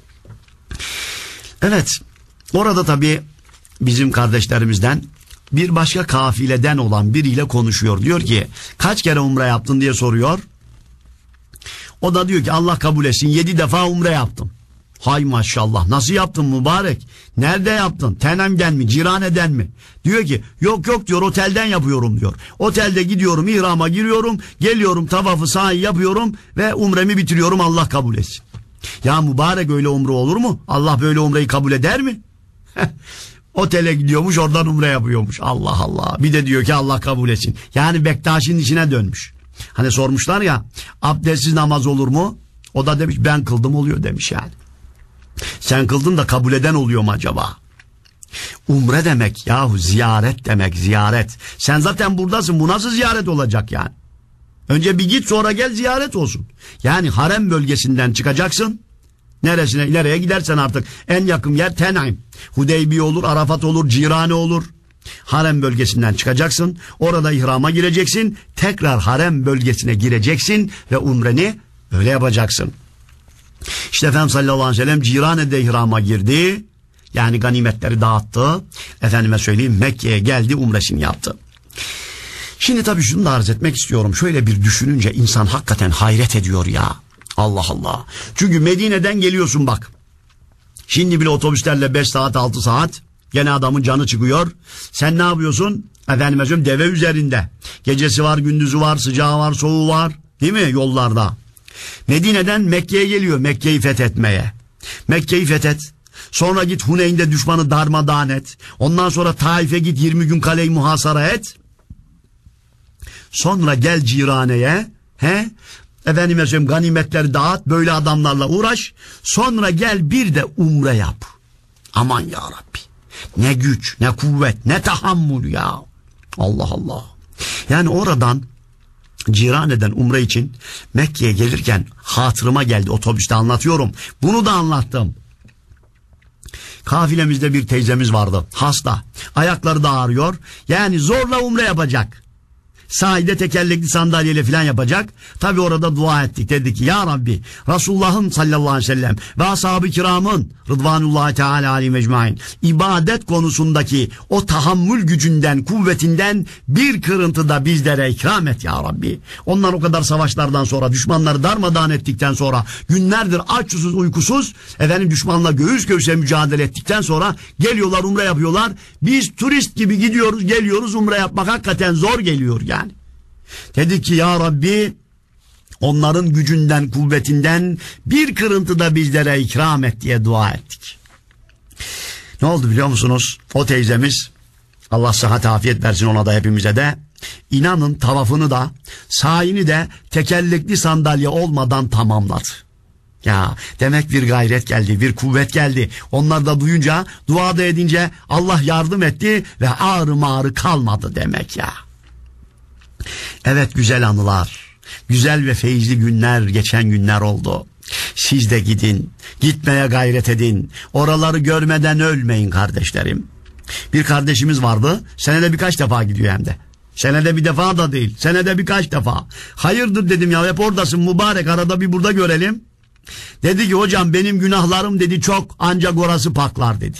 S2: Evet. Orada tabii bizim kardeşlerimizden bir başka kafileden olan biriyle konuşuyor. Diyor ki kaç kere umre yaptın diye soruyor. O da diyor ki Allah kabul etsin yedi defa umre yaptım. Hay maşallah, nasıl yaptın mübarek? Nerede yaptın? Tenem'den mi? Cirane'den mi? Diyor ki yok yok diyor, otelden yapıyorum diyor. Otelde gidiyorum, ihrama giriyorum, geliyorum, tavafı sahi yapıyorum ve umremi bitiriyorum, Allah kabul etsin. Ya mübarek, öyle umre olur mu? Allah böyle umreyi kabul eder mi? Otele gidiyormuş, oradan umre yapıyormuş. Allah Allah. Bir de diyor ki Allah kabul etsin. Yani Bektaş'ın içine dönmüş. Hani sormuşlar ya, abdestsiz namaz olur mu? O da demiş ben kıldım, oluyor demiş yani. Sen kıldın da kabul eden oluyor mu acaba? Umre demek yahu, ziyaret demek, ziyaret. Sen zaten buradasın, bu nasıl ziyaret olacak yani? Önce bir git, sonra gel, ziyaret olsun. Yani harem bölgesinden çıkacaksın. Neresine, nereye gidersen artık. En yakın yer Tenaim. Hudeybiye olur, Arafat olur, Cirane olur. Harem bölgesinden çıkacaksın. Orada ihrama gireceksin. Tekrar harem bölgesine gireceksin ve umreni öyle yapacaksın. İşte Efendimiz sallallahu aleyhi ve sellem Cirane'de ihrama girdi. Yani ganimetleri dağıttı. Efendime söyleyeyim, Mekke'ye geldi, umresini yaptı. Şimdi tabii şunu da arz etmek istiyorum. Şöyle bir düşününce insan hakikaten hayret ediyor ya. Allah Allah. Çünkü Medine'den geliyorsun bak. Şimdi bile otobüslerle beş saat altı saat. Gene adamın canı çıkıyor. Sen ne yapıyorsun? Efendime söyleyeyim, deve üzerinde. Gecesi var, gündüzü var, sıcağı var, soğuğu var. Değil mi? Yollarda. Medine'den Mekke'ye geliyor, Mekke'yi fethetmeye. Mekke'yi fethet. Sonra git Huneyn'de düşmanı darmadağın et. Ondan sonra Taif'e git, yirmi gün kaleyi muhasara et. Sonra gel Cirane'ye. He? Efendime söyleyeyim, ganimetleri dağıt, böyle adamlarla uğraş. Sonra gel bir de umre yap. Aman ya Rabbi. Ne güç, ne kuvvet, ne tahammül ya. Allah Allah. Yani oradan Cirane'den umre için Mekke'ye gelirken hatırıma geldi, otobüste anlatıyorum. Bunu da anlattım. Kafilemizde bir teyzemiz vardı, hasta. Ayakları da ağrıyor. Yani zorla umre yapacak. Sahilde tekerlekli sandalyeyle falan yapacak. Tabi orada dua ettik. Dedik ki ya Rabbi, Resulullah'ın sallallahu aleyhi ve sellem ve ashab-ı kiramın Rıdvanullahi Teala aleyhi mecmain ibadet konusundaki o tahammül gücünden, kuvvetinden bir kırıntı da bizlere ikram et ya Rabbi. Onlar o kadar savaşlardan sonra, düşmanları darmadağın ettikten sonra, günlerdir aç susuz uykusuz efendim düşmanla göğüs göğüse mücadele ettikten sonra geliyorlar, umre yapıyorlar. Biz turist gibi gidiyoruz, geliyoruz, umre yapmak hakikaten zor geliyor yani. Dedik ki ya Rabbi, onların gücünden, kuvvetinden bir kırıntı da bizlere ikram et diye dua ettik. Ne oldu biliyor musunuz? O teyzemiz, Allah sıhhat afiyet versin ona da hepimize de, inanın tavafını da sa'ini de tekerlekli sandalye olmadan tamamladı. Ya demek bir gayret geldi, bir kuvvet geldi. Onlar da duyunca, duada edince Allah yardım etti ve ağrı mağrı kalmadı demek ya. Evet, güzel anılar, güzel ve feyizli günler, geçen günler oldu. Siz de gidin, gitmeye gayret edin. Oraları görmeden ölmeyin kardeşlerim. Bir kardeşimiz vardı, senede birkaç defa gidiyor hem de. Senede bir defa da değil, senede birkaç defa. Hayırdır dedim ya, hep oradasın mübarek, arada bir burada görelim. Dedi ki hocam benim günahlarım dedi çok, ancak orası paklar dedi.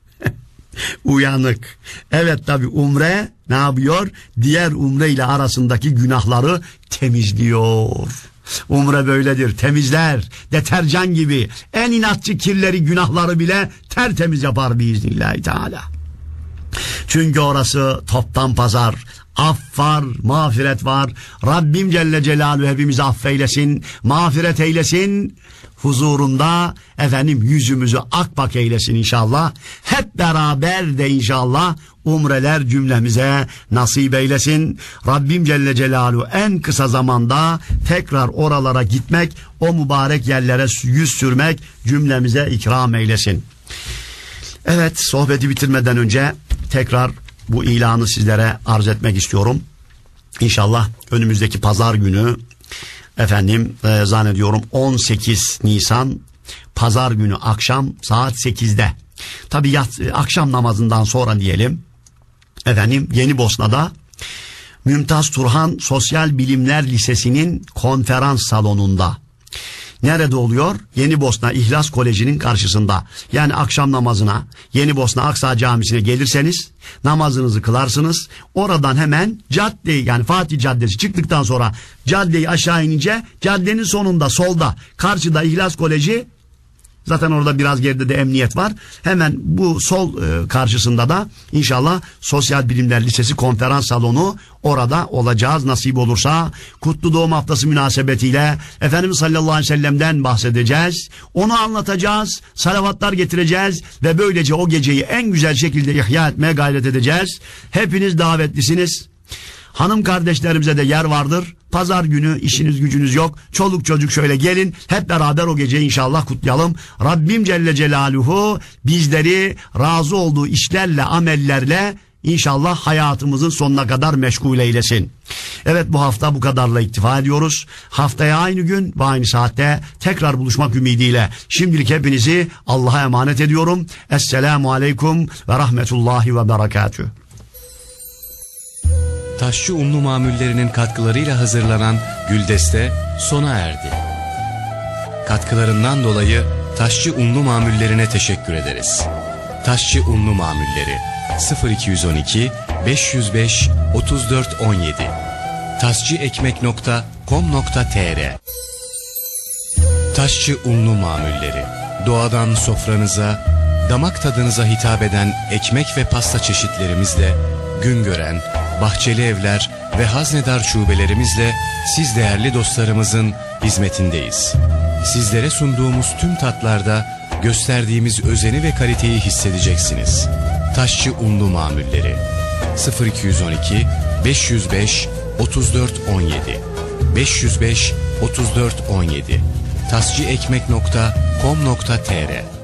S2: Uyanık. Evet tabi umre ne yapıyor? Diğer umre ile arasındaki günahları temizliyor. Umre böyledir, temizler, deterjan gibi. En inatçı kirleri, günahları bile tertemiz yapar biiznillahü teala. Çünkü orası toptan pazar. Af var, mağfiret var. Rabbim Celle Celaluhu hepimizi affeylesin, mağfiret eylesin. Huzurunda efendim yüzümüzü akbak eylesin inşallah. Hep beraber de inşallah umreler cümlemize nasip eylesin. Rabbim Celle Celaluhu en kısa zamanda tekrar oralara gitmek, o mübarek yerlere yüz sürmek cümlemize ikram eylesin. Evet, sohbeti bitirmeden önce tekrar bu ilanı sizlere arz etmek istiyorum. İnşallah önümüzdeki pazar günü efendim e, zannediyorum on sekiz Nisan pazar günü akşam saat sekizde. Tabi yat, akşam namazından sonra diyelim. Efendim Yenibosna'da Mümtaz Turhan Sosyal Bilimler Lisesi'nin konferans salonunda. Nerede oluyor? Yenibosna İhlas Koleji'nin karşısında. Yani akşam namazına Yenibosna Aksa Camisi'ne gelirseniz namazınızı kılarsınız. Oradan hemen caddeyi, yani Fatih Caddesi çıktıktan sonra caddeyi aşağı inince caddenin sonunda solda karşıda İhlas Koleji, zaten orada biraz geride de emniyet var. Hemen bu sol e, karşısında da inşallah Sosyal Bilimler Lisesi konferans salonu, orada olacağız nasip olursa. Kutlu Doğum Haftası münasebetiyle Efendimiz sallallahu aleyhi ve sellem'den bahsedeceğiz. Onu anlatacağız, salavatlar getireceğiz ve böylece o geceyi en güzel şekilde ihya etmeye gayret edeceğiz. Hepiniz davetlisiniz. Hanım kardeşlerimize de yer vardır. Pazar günü işiniz gücünüz yok. Çoluk çocuk şöyle gelin. Hep beraber o geceyi inşallah kutlayalım. Rabbim Celle Celaluhu bizleri razı olduğu işlerle, amellerle İnşallah hayatımızın sonuna kadar meşgul eylesin. Evet, bu hafta bu kadarla iktifa ediyoruz. Haftaya aynı gün ve aynı saatte tekrar buluşmak ümidiyle şimdilik hepinizi Allah'a emanet ediyorum. Esselamu Aleyküm ve Rahmetullahi ve Berekatühü.
S1: Taşçı Unlu Mamullerinin katkılarıyla hazırlanan Güldeste sona erdi. Katkılarından dolayı Taşçı Unlu Mamullerine teşekkür ederiz. Taşçı Unlu Mamulleri sıfır iki yüz on iki beş yüz beş otuz dört on yedi tascıekmek nokta com nokta tr. Taşçı Unlu Mamulleri, doğadan sofranıza, damak tadınıza hitap eden ekmek ve pasta çeşitlerimizle Güngören, Bahçeli Evler ve Haznedar şubelerimizle siz değerli dostlarımızın hizmetindeyiz. Sizlere sunduğumuz tüm tatlarda gösterdiğimiz özeni ve kaliteyi hissedeceksiniz. Taşçı Unlu Mamulleri sıfır iki yüz on iki beş yüz beş otuz dört on yedi beş yüz beş otuz dört on yedi tascıekmek nokta com nokta tr.